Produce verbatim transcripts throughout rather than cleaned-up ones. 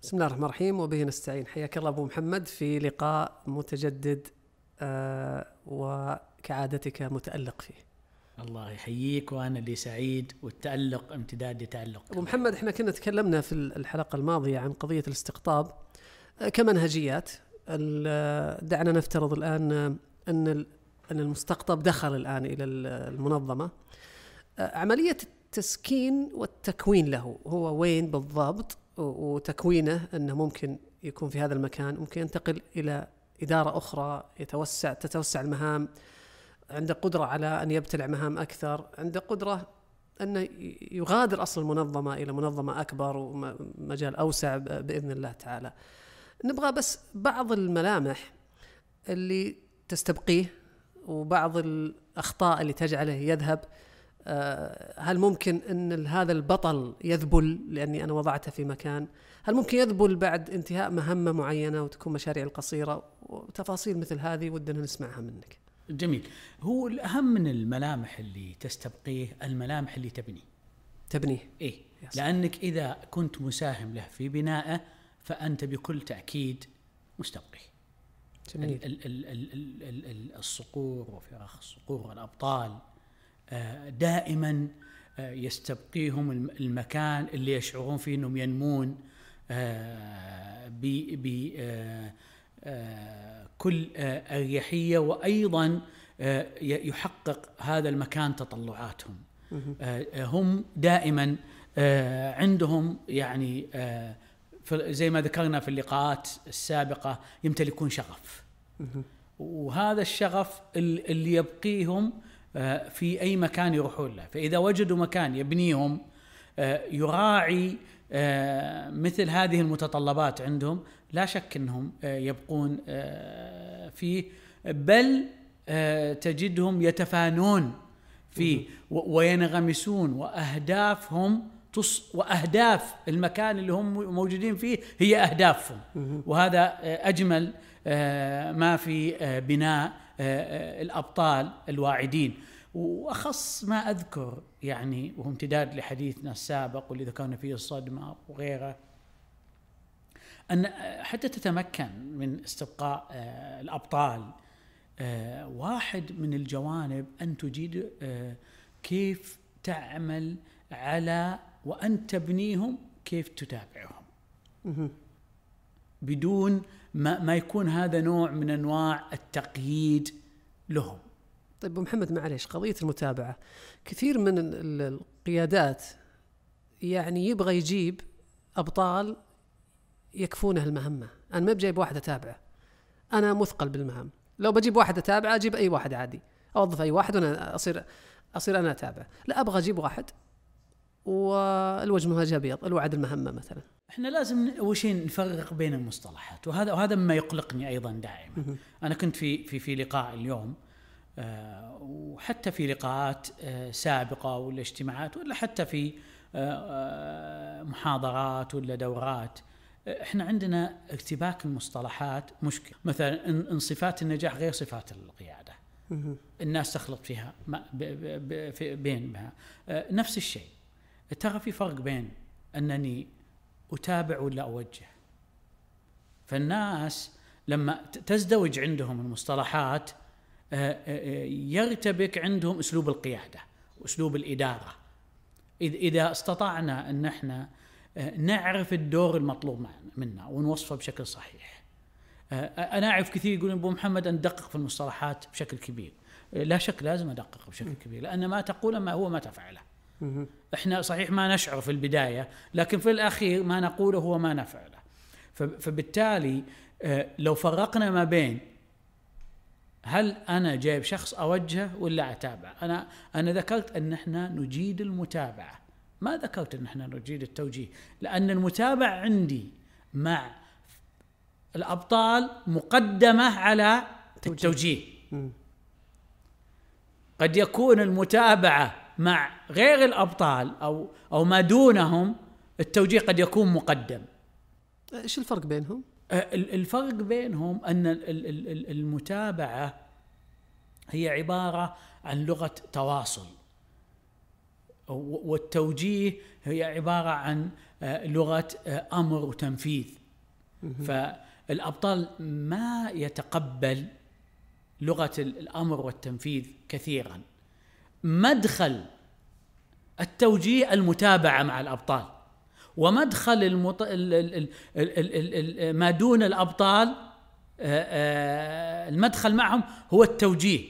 بسم الله الرحمن الرحيم وبه نستعين. حياك الله أبو محمد في لقاء متجدد آه وكعادتك متألق فيه. الله يحييك، وأنا اللي سعيد، والتألق امتداد لتألق. أبو محمد، احنا كنا تكلمنا في الحلقة الماضية عن قضية الاستقطاب كمنهجيات. دعنا نفترض الآن أن أن المستقطب دخل الآن إلى المنظمة. عملية التسكين والتكوين له هو وين بالضبط، وتكوينه أنه ممكن يكون في هذا المكان، ممكن ينتقل إلى إدارة أخرى، يتوسع تتوسع المهام، عنده قدرة على أن يبتلع مهام أكثر، عنده قدرة أن يغادر أصل المنظمة إلى منظمة أكبر ومجال أوسع بإذن الله تعالى. نبغى بس بعض الملامح اللي تستبقيه وبعض الأخطاء اللي تجعله يذهب. هل ممكن أن هذا البطل يذبل لأني أنا وضعته في مكان؟ هل ممكن يذبل بعد انتهاء مهمة معينة وتكون مشاريع القصيرة؟ وتفاصيل مثل هذه ودنا نسمعها منك. جميل. هو الأهم من الملامح اللي تستبقيه الملامح اللي تبنيه تبنيه إيه؟ لأنك إذا كنت مساهم له في بنائه فأنت بكل تأكيد مستبقيه. جميل. ال ال ال ال ال الصقور وفراخ الصقور والأبطال دائما يستبقيهم المكان اللي يشعرون فيه أنهم ينمون بكل أريحية، وأيضا يحقق هذا المكان تطلعاتهم. هم دائما عندهم يعني زي ما ذكرنا في اللقاءات السابقة يمتلكون شغف، وهذا الشغف اللي يبقيهم في أي مكان يروحون له. فإذا وجدوا مكان يبنيهم يراعي مثل هذه المتطلبات عندهم، لا شك أنهم يبقون فيه، بل تجدهم يتفانون فيه وينغمسون، وأهدافهم وأهداف المكان اللي هم موجودين فيه هي أهدافهم. وهذا أجمل ما في بناء الأبطال الواعدين. وأخص ما أذكر يعني، وهو امتداد لحديثنا السابق واللي ذكرنا فيه الصدمة وغيره، أن حتى تتمكن من استبقاء الأبطال، واحد من الجوانب أن تجد كيف تعمل على وأن تبنيهم، كيف تتابعهم بدون ما, ما يكون هذا نوع من أنواع التقييد لهم. طيب أبو محمد، معليش، قضية المتابعة كثير من القيادات يعني يبغى يجيب أبطال يكفونه المهمة. أنا ما بجيب واحد أتابعه، أنا مثقل بالمهام. لو بجيب واحد أتابعه أجيب أي واحد عادي، أوظف أي واحد وأنا أصير أصير أنا أتابع. لا، أبغى أجيب واحد والوجه مهاجة أبيض، الوعد المهمة مثلا. احنا لازم اول شيء نفرق بين المصطلحات، وهذا وهذا مما يقلقني ايضا دائما. انا كنت في في في لقاء اليوم آه وحتى في لقاءات آه سابقه ولا اجتماعات ولا حتى في آه محاضرات ولا دورات، احنا عندنا ارتباك المصطلحات مشكله. مثلا ان صفات النجاح غير صفات القياده، الناس تخلط فيها بينها. آه نفس الشيء، ترى في فرق بين أنني أتابع ولا أوجه. فالناس لما تزدوج عندهم المصطلحات يرتبك عندهم أسلوب القيادة وأسلوب الإدارة. إذا استطعنا أن احنا نعرف الدور المطلوب منا ونوصفه بشكل صحيح. أنا أعرف كثير يقولون أبو محمد أن ندقق في المصطلحات بشكل كبير. لا شك لازم أدقق بشكل كبير، لأن ما تقوله ما هو ما تفعله. احنا صحيح ما نشعر في البداية، لكن في الأخير ما نقوله هو ما نفعله. فبالتالي لو فرقنا ما بين هل أنا جايب شخص أوجهه ولا أتابع، أنا أنا ذكرت أن احنا نجيد المتابعة، ما ذكرت أن احنا نجيد التوجيه، لأن المتابعة عندي مع الأبطال مقدمة على التوجيه. قد يكون المتابعة مع غير الأبطال أو أو ما دونهم التوجيه قد يكون مقدم. إيش الفرق بينهم؟ الفرق بينهم أن المتابعة هي عبارة عن لغة تواصل، والتوجيه هي عبارة عن لغة أمر وتنفيذ. فالأبطال ما يتقبل لغة الأمر والتنفيذ كثيرا. مدخل التوجيه المتابعة مع الأبطال، ومدخل المط... ال... ال... ال... ال... ال... ما دون الأبطال المدخل معهم هو التوجيه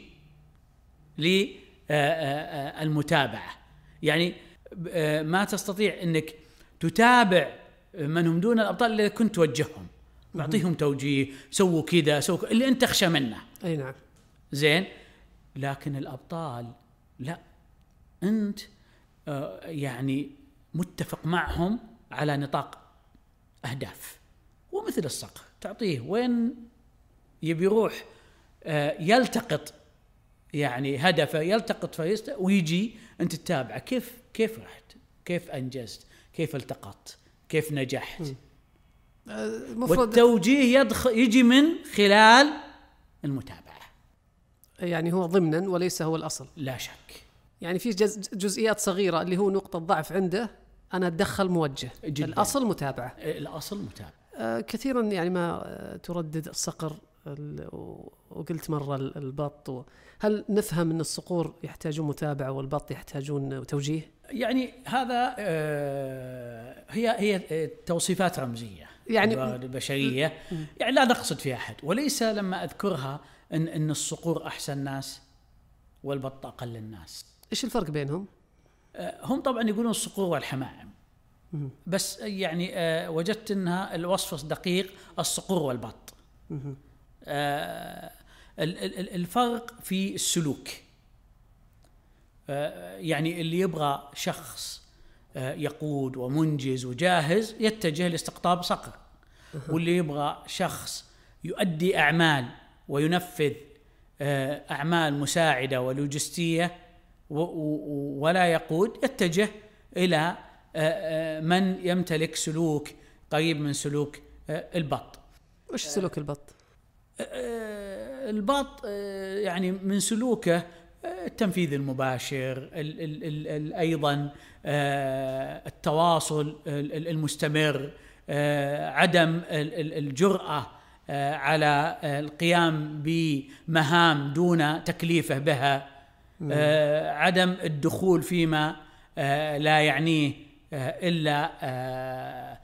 للمتابعة. يعني ما تستطيع أنك تتابع من هم دون الأبطال إلا كنت توجههم، معطيهم توجيه، سووا كذا، سووا اللي أنت تخشى منه. أي نعم. زين. لكن الأبطال لا، أنت يعني متفق معهم على نطاق أهداف، ومثل الصقر تعطيه وين يبي يروح يلتقط يعني هدفه، يلتقط فيست ويجي أنت تتابعه كيف كيف رحت، كيف أنجزت، كيف التقطت، كيف نجحت. والتوجيه يدخل يجي من خلال المتابعة، يعني هو ضمنا وليس هو الأصل. لا شك. يعني في جز جزئيات صغيرة اللي هو نقطة ضعف عنده أنا أتدخل موجه جداً. الأصل متابعة. الأصل متابعة. آه كثيرا يعني ما تردد الصقر وقلت مرة البط. هل نفهم أن الصقور يحتاجون متابعة والبط يحتاجون توجيه؟ يعني هذا آه هي هي توصيفات رمزية يعني البشرية، يعني لا نقصد فيها أحد، وليس لما أذكرها أن أن الصقور أحسن ناس والبط أقل الناس. إيش الفرق بينهم؟ آه هم طبعا يقولون الصقور والحمائم، بس يعني آه وجدت أنها الوصف دقيق الصقور والبط. آه الفرق في السلوك. آه يعني اللي يبغى شخص آه يقود ومنجز وجاهز يتجه لاستقطاب صقر، واللي يبغى شخص يؤدي أعمال وينفذ آه أعمال مساعدة ولوجستية ولا يقود يتجه إلى آه من يمتلك سلوك قريب من سلوك آه البط. وش سلوك البط؟ البط يعني من سلوكه التنفيذ المباشر، ال ال ال ال أيضا التواصل المستمر، عدم الجرأة على القيام بمهام دون تكليفه بها، عدم الدخول فيما لا يعنيه إلا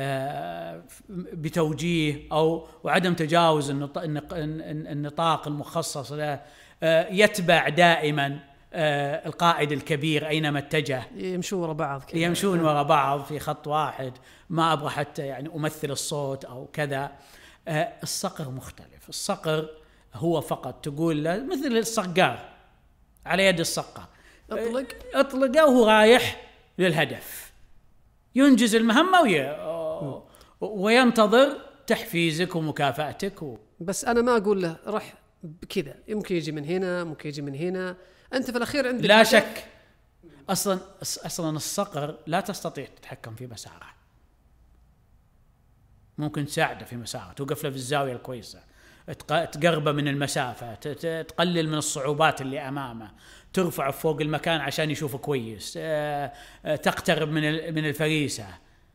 بتوجيه أو وعدم تجاوز النطاق المخصص له، يتبع دائما القائد الكبير أينما اتجه، يمشون وراء بعض كذا. يمشون وراء بعض في خط واحد، ما أبغى حتى يعني أمثل الصوت أو كذا. الصقر مختلف. الصقر هو فقط تقول له مثل الصقار على يد الصقر، أطلق أطلقه وهو رايح للهدف، ينجز المهمة وي... وينتظر تحفيزك ومكافأتك و... بس أنا ما أقول له رح بكذا، يمكن يجي من هنا، ممكن يجي من هنا، أنت في الأخير عندك لا شك. أصلا أصلا الصقر لا تستطيع تتحكم في مساره، ممكن تساعده في مساره، توقف له في الزاوية الكويسة، تقربه من المسافة، تقلل من الصعوبات اللي أمامه، ترفعه فوق المكان عشان يشوفه كويس، تقترب من من الفريسة.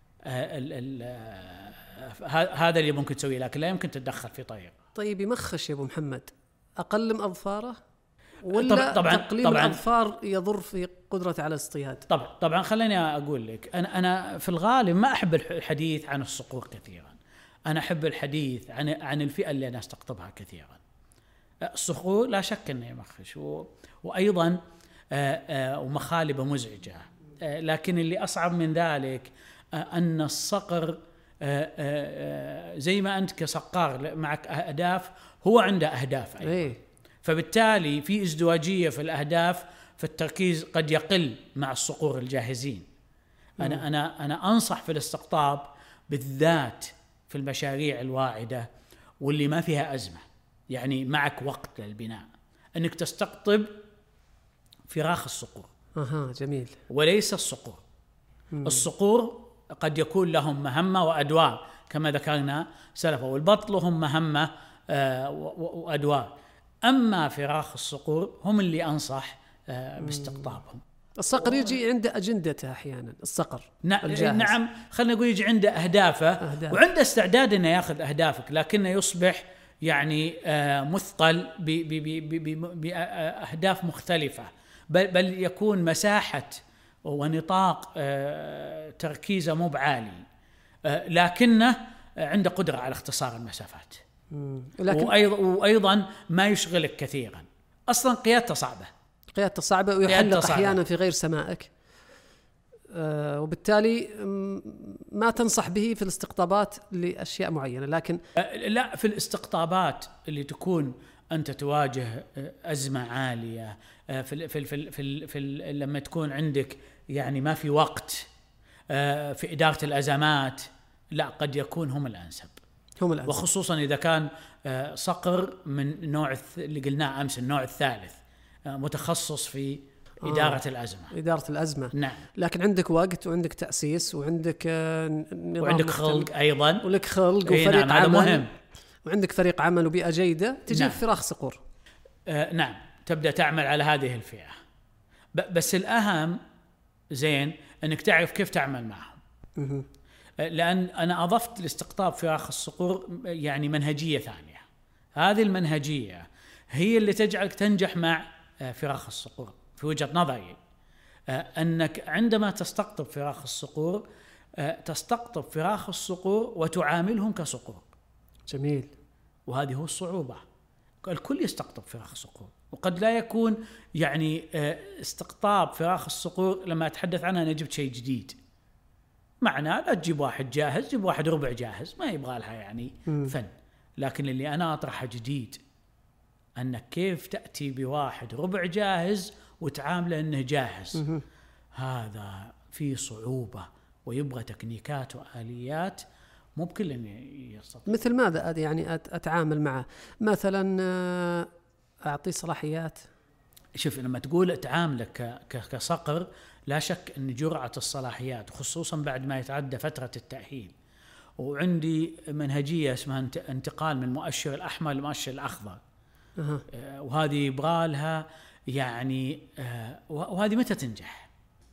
هذا اللي ممكن تسويه، لكن لا يمكن تتدخل في طريق. طيب يمخش يا أبو محمد، أقلم أظفاره ولا طبعا تقليم طبعاً الأظفار يضر في قدرته على الاصطياد؟ طبعا طبعا خليني أقول لك، أنا أنا في الغالب ما أحب الحديث عن الصقور كثيرا، أنا أحب الحديث عن عن الفئة اللي أنا أستقطبها كثيرا. الصقور لا شك أنه يمخش و... وأيضا ومخالبه مزعجة، لكن اللي أصعب من ذلك أن الصقر زي ما أنت كصقار معك أهداف، هو عنده أهداف أيضا. إيه؟ فبالتالي في ازدواجية في الأهداف، فالتركيز قد يقل مع الصقور الجاهزين. أنا أنا أنا أنصح في الاستقطاب بالذات في المشاريع الواعدة واللي ما فيها أزمة، يعني معك وقت للبناء، أنك تستقطب فراخ الصقور. أها جميل. وليس الصقور. مم. الصقور قد يكون لهم مهمة وأدوار كما ذكرنا سلفا، والبط لهم مهمة آه وأدوار. أما فراخ الصقور هم اللي أنصح آه باستقطابهم. الصقر يجي عنده أجندته أحيانا، الصقر الجاهز. نعم، خلينا نقول يجي عنده أهدافه أهداف. وعنده استعداد أنه يأخذ أهدافك، لكنه يصبح يعني آه مثقل بأهداف مختلفة، بل, بل يكون مساحة ونطاق آه تركيزه مو بعالي، آه لكنه عنده قدرة على اختصار المسافات، لكن وأيضا, وأيضا ما يشغلك كثيرا. أصلا قيادته صعبة، قيادته صعبة ويحلق أحيانا في غير سمائك، آه وبالتالي ما تنصح به في الاستقطابات لأشياء معينة. لكن آه لا، في الاستقطابات اللي تكون أنت تواجه أزمة عالية، آه في في في في, في لما تكون عندك يعني ما في وقت، آه في إدارة الأزمات، لا قد يكون هم الأنسب. هم الأنسب، وخصوصا إذا كان آه صقر من نوع اللي قلناه أمس، النوع الثالث، آه متخصص في إدارة آه. الأزمة. إدارة الأزمة، نعم. لكن عندك وقت وعندك تأسيس وعندك آه وعندك خلق أيضا، ولك خلق وفريق نعم، عمل مهم. وعندك فريق عمل وبيئة جيدة، تجيب نعم. فراخ صقور. آه نعم، تبدأ تعمل على هذه الفئة. بس الأهم زين أنك تعرف كيف تعمل معهم، لأن أنا أضفت لاستقطاب فراخ الصقور يعني منهجية ثانية. هذه المنهجية هي اللي تجعلك تنجح مع فراخ الصقور في وجهة نظري، أنك عندما تستقطب فراخ الصقور تستقطب فراخ الصقور وتعاملهم كصقور. جميل. وهذه هو الصعوبة، الكل يستقطب فراخ الصقور، وقد لا يكون يعني استقطاب فراخ الصقور لما أتحدث عنها أنا جبت شيء جديد، معناه لا تجيب واحد جاهز، جيب واحد ربع جاهز، ما يبغى لها يعني م. فن. لكن اللي أنا أطرحه جديد، أنك كيف تأتي بواحد ربع جاهز وتعامله أنه جاهز. م. هذا فيه صعوبة ويبغى تكنيكات وآليات مو بكل يستطيع. مثل ماذا يعني أتعامل معه؟ مثلا أعطي صلاحيات. شوف، لما تقول تعاملك كصقر، لا شك أن جرعة الصلاحيات خصوصا بعد ما يتعدى فترة التأهيل، وعندي منهجية اسمها انتقال من مؤشر الأحمر لمؤشر الأخضر. أه. وهذه يبغالها يعني، وهذه متى تنجح؟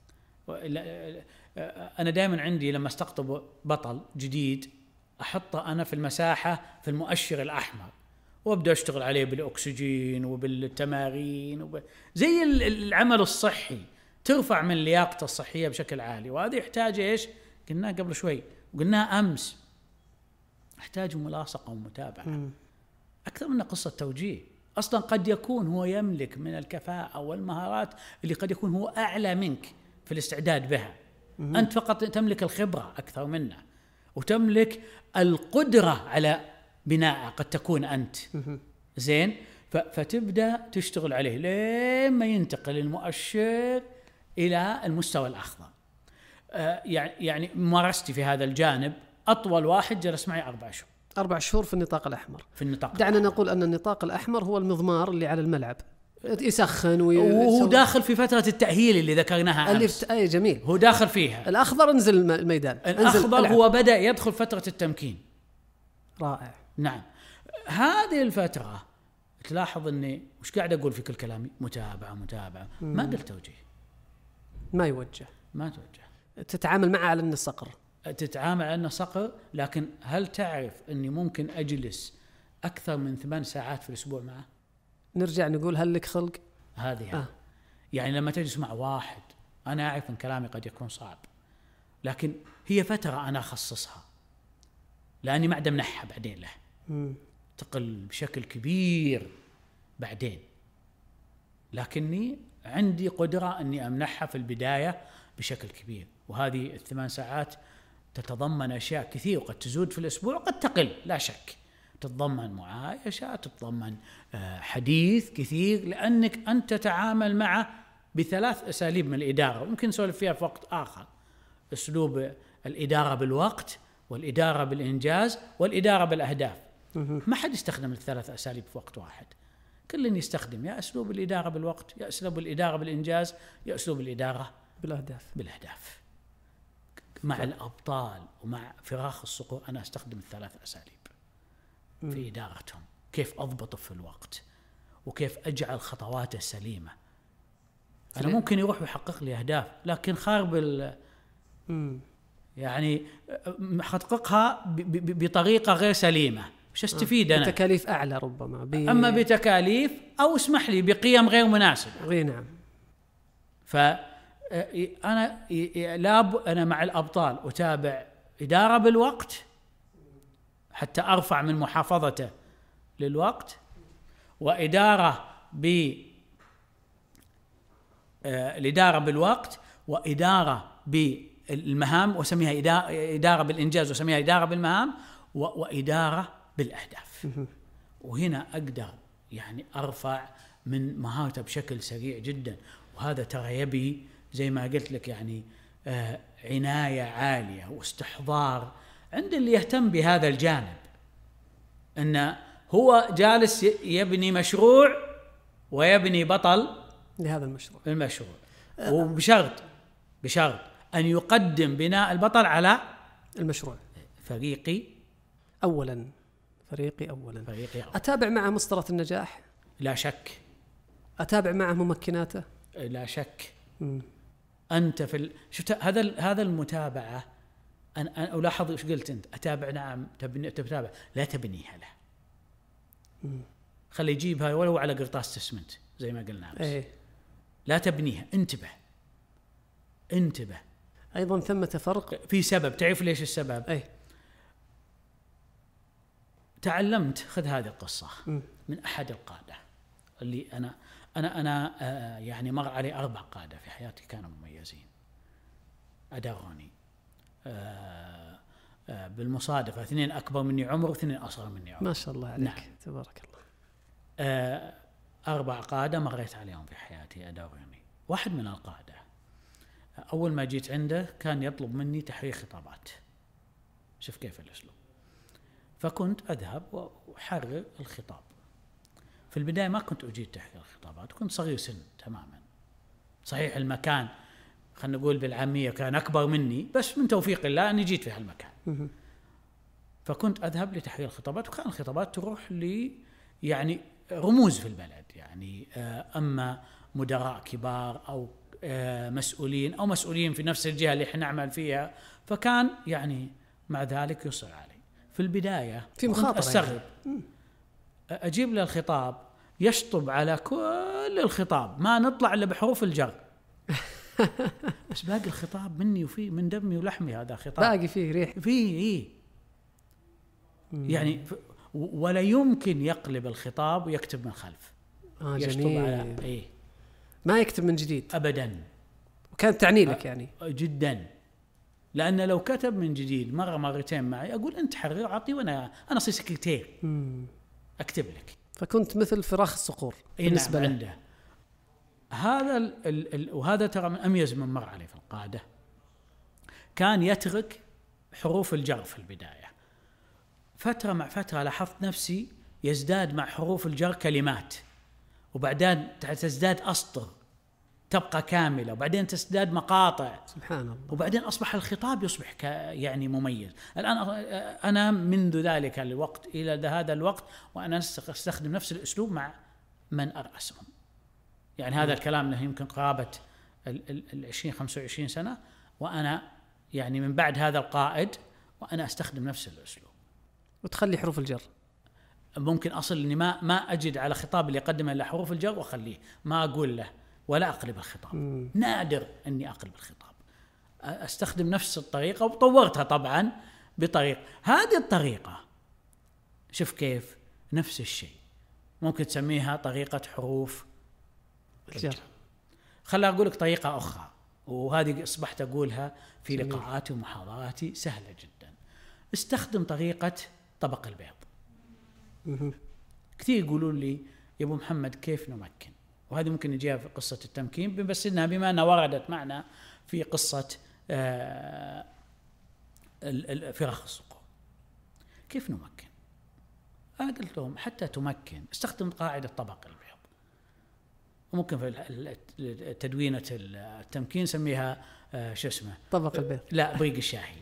أنا دائما عندي لما استقطب بطل جديد أحطه أنا في المساحة في المؤشر الأحمر، وابدأ أشتغل عليه بالأكسجين وبالتمارين وب... زي العمل الصحي، ترفع من لياقته الصحية بشكل عالي. وهذا يحتاج إيش؟ قلناه قبل شوي وقلناه أمس، يحتاج ملاصقة ومتابعة م. أكثر من قصة توجيه. أصلا قد يكون هو يملك من الكفاءة والمهارات اللي قد يكون هو أعلى منك في الاستعداد بها. م. أنت فقط تملك الخبرة أكثر منه، وتملك القدرة على بناء قد تكون أنت زين، فتبدأ تشتغل عليه لما ينتقل المؤشر إلى المستوى الأخضر. آه يعني ممارستي في هذا الجانب، أطول واحد جلس معي أربع شهور. أربع شهور في النطاق الأحمر. في النطاق دعنا الأحمر. نقول أن النطاق الأحمر هو المضمار اللي على الملعب، يسخن وهو داخل في فترة التأهيل اللي ذكرناها أمس. اللي أي جميل، هو داخل فيها. الأخضر انزل الميدان، الأخضر هو بدأ يدخل فترة التمكين. رائع. نعم، هذه الفترة تلاحظ أني مش قاعد أقول في كل كلامي متابعة متابعة، ما قلت توجيه، ما يوجه، ما توجه. تتعامل معه على أنه صقر، تتعامل على أنه صقر. لكن هل تعرف أني ممكن أجلس أكثر من ثمان ساعات في الأسبوع معه؟ نرجع نقول هل لك خلق؟ هذه آه. يعني لما تجلس مع واحد، أنا أعرف أن كلامي قد يكون صعب، لكن هي فترة أنا أخصصها لأني ما أمنحها بعدين له م. تقل بشكل كبير بعدين، لكني عندي قدرة أني أمنحها في البداية بشكل كبير. وهذه الثمان ساعات تتضمن أشياء كثير، وقد تزود في الأسبوع وقد تقل لا شك. تتضمن معايشة، تتضمن حديث كثير، لأنك أنت تتعامل معه بثلاث أساليب من الإدارة، وممكن نسولف فيها في وقت آخر. أسلوب الإدارة بالوقت، والإدارة بالإنجاز، والإدارة بالأهداف. ما حد يستخدم الثلاث أساليب في وقت واحد، كل يستخدم يا أسلوب الإدارة بالوقت، يا أسلوب الإدارة بالإنجاز، يا أسلوب الإدارة بالأهداف. بالأهداف. مع الأبطال ومع فراخ الصقور أنا أستخدم الثلاث أساليب في إدارتهم، كيف أضبط في الوقت، وكيف أجعل خطواته سليمة. أنا ممكن يروح ويحقق لي أهداف لكن خارب ال يعني حققها بطريقة غير سليمة، مش استفيد أنا بتكاليف أعلى ربما ب... أما بتكاليف أو اسمح لي بقيم غير مناسبة. غير نعم. فأنا لاب أنا مع الأبطال أتابع إدارة بالوقت حتى أرفع من محافظته للوقت، وإدارة ب الإدارة بالوقت، وإدارة بالمهام وسميها إدارة بالإنجاز وسميها إدارة بالمهام، وإدارة بالأهداف. وهنا أقدر يعني أرفع من مهارته بشكل سريع جدا. وهذا ترى يبي زي ما قلت لك يعني آه عناية عالية واستحضار عند اللي يهتم بهذا الجانب، أنه هو جالس يبني مشروع ويبني بطل لهذا المشروع المشروع أه وبشرط بشرط أن يقدم بناء البطل على المشروع. فريقي أولا فريقي أولا فريقي أولا. أتابع معه مسطرة النجاح لا شك، أتابع معه ممكناته لا شك. م. أنت في ال... شفت هذا هذا المتابعة. أنا أنا ألاحظ إيش قلت أنت، أتابع نعم تبني تتابع لا تبنيها له. م. خلي يجيبها ولو على قرطاس تسمنت زي ما قلنا بس. ايه. لا تبنيها، انتبه انتبه. أيضا ثمة فرق في سبب، تعرف ليش السبب؟ ايه. تعلمت، خذ هذه القصة م. من أحد القادة اللي أنا أنا أنا آه يعني مر علي أربع قادة في حياتي كانوا مميزين أداروني آه آه بالمصادفة، اثنين أكبر مني عمر واثنين أصغر مني عمر. ما شاء الله عليك. نعم. تبارك الله. آه أربع قادة مريت عليهم في حياتي أداروني. واحد من القادة أول ما جيت عنده كان يطلب مني تحرير خطابات. شوف كيف الأسلوب. فكنت أذهب وأحرر الخطاب. في البداية ما كنت أجيد تحرير الخطابات، كنت صغير سن تماما. صحيح المكان خلنا نقول بالعامية كان أكبر مني، بس من توفيق الله أني جيت في هالمكان. فكنت أذهب لتحرير الخطابات، وكان الخطابات تروح لي يعني رموز في البلد، يعني أما مدراء كبار أو مسؤولين أو مسؤولين في نفس الجهة اللي احنا نعمل فيها. فكان يعني مع ذلك يصر علي في البداية في مخاطرة أستغرب يعني. أجيب له الخطاب يشطب على كل الخطاب، ما نطلع إلا بحروف الجر. بس باقي الخطاب مني وفيه من دمي ولحمي، هذا خطاب باقي فيه ريح فيه إيه يعني ولا يمكن يقلب الخطاب ويكتب من خلف. آه يشطب جميل. على إيه، ما يكتب من جديد أبدا. وكانت تعني لك يعني جدا، لأن لو كتب من جديد مرة مرتين معي أقول أنت حرر عطي وأنا أنا أصير سكرتير أكتب لك. فكنت مثل فراخ الصقور بالنسبة نعم له. عنده هذا ال ال ال وهذا ترى من أميز من مر عليه في القادة. كان يترك حروف الجر في البداية، فترة مع فترة لاحظت نفسي يزداد مع حروف الجر كلمات، وبعدين تزداد أسطر تبقى كاملة، وبعدين تزداد مقاطع. سبحان الله. وبعدين أصبح الخطاب يصبح يعني مميز. الآن أنا منذ ذلك الوقت إلى هذا الوقت وأنا أستخدم نفس الأسلوب مع من أرأسهم. يعني هذا الكلام له يمكن قرابة العشرين خمسة وعشرين سنة، وأنا يعني من بعد هذا القائد وأنا أستخدم نفس الأسلوب. وتخلي حروف الجر. ممكن أصل إني ما ما أجد على خطاب اللي يقدمه إلا حروف الجر وأخليه، ما أقول له ولا أقلب الخطاب. مم. نادر أني أقلب الخطاب، أستخدم نفس الطريقة وطورتها طبعا بطريقة. هذه الطريقة شوف كيف نفس الشيء ممكن تسميها طريقة حروف الجر. خلنا أقول لك طريقة أخرى، وهذه أصبحت أقولها في جميل. لقاءاتي ومحاضراتي سهلة جدا. استخدم طريقة طبق البيض. مم. كثير يقولون لي يا أبو محمد كيف نمكن، وهذه ممكن نجيها في قصة التمكين، بس إنها بما أنها وردت معنا في قصة آه فراخ الصقور. كيف نمكن؟ أنا قلت لهم حتى تمكن استخدم قاعدة طبق البيض. وممكن في تدوينة التمكين نسميها آه شو اسمه طبق البيض، لا بريق الشاهي.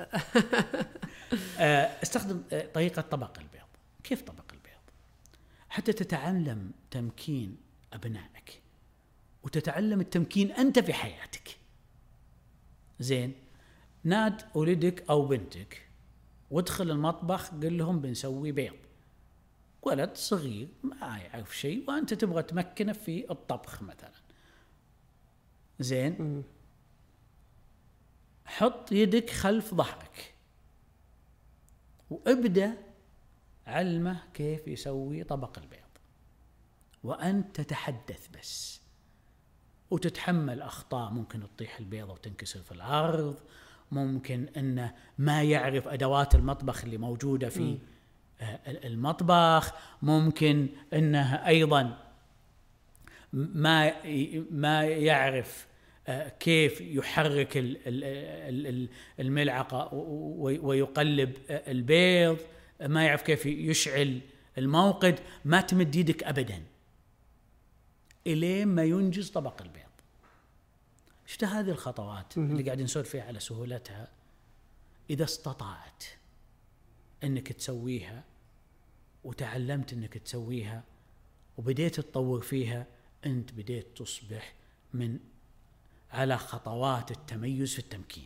استخدم طريقة طبق البيض. كيف طبق البيض؟ حتى تتعلم تمكين أبنائك وتتعلم التمكين أنت في حياتك. زين، ناد ولدك أو بنتك وادخل المطبخ قل لهم بنسوي بيض. ولد صغير ما يعرف شيء وأنت تبغى تمكنه في الطبخ مثلا. زين، حط يدك خلف ظهرك وابدأ علمه كيف يسوي طبق البيض، وأنت تتحدث بس، وتتحمل أخطاء، ممكن تطيح البيضة وتنكسر في الأرض، ممكن أنه ما يعرف أدوات المطبخ اللي موجودة في م. المطبخ، ممكن أنه أيضا ما ما يعرف كيف يحرك الملعقة ويقلب البيض، ما يعرف كيف يشعل الموقد. ما تمد يدك أبدا إلين ما ينجز طبق البيض. شفت هذه الخطوات اللي قاعدين نسولف فيها على سهولتها؟ إذا استطعت أنك تسويها وتعلمت أنك تسويها وبديت تطور فيها، أنت بديت تصبح من على خطوات التميز في التمكين.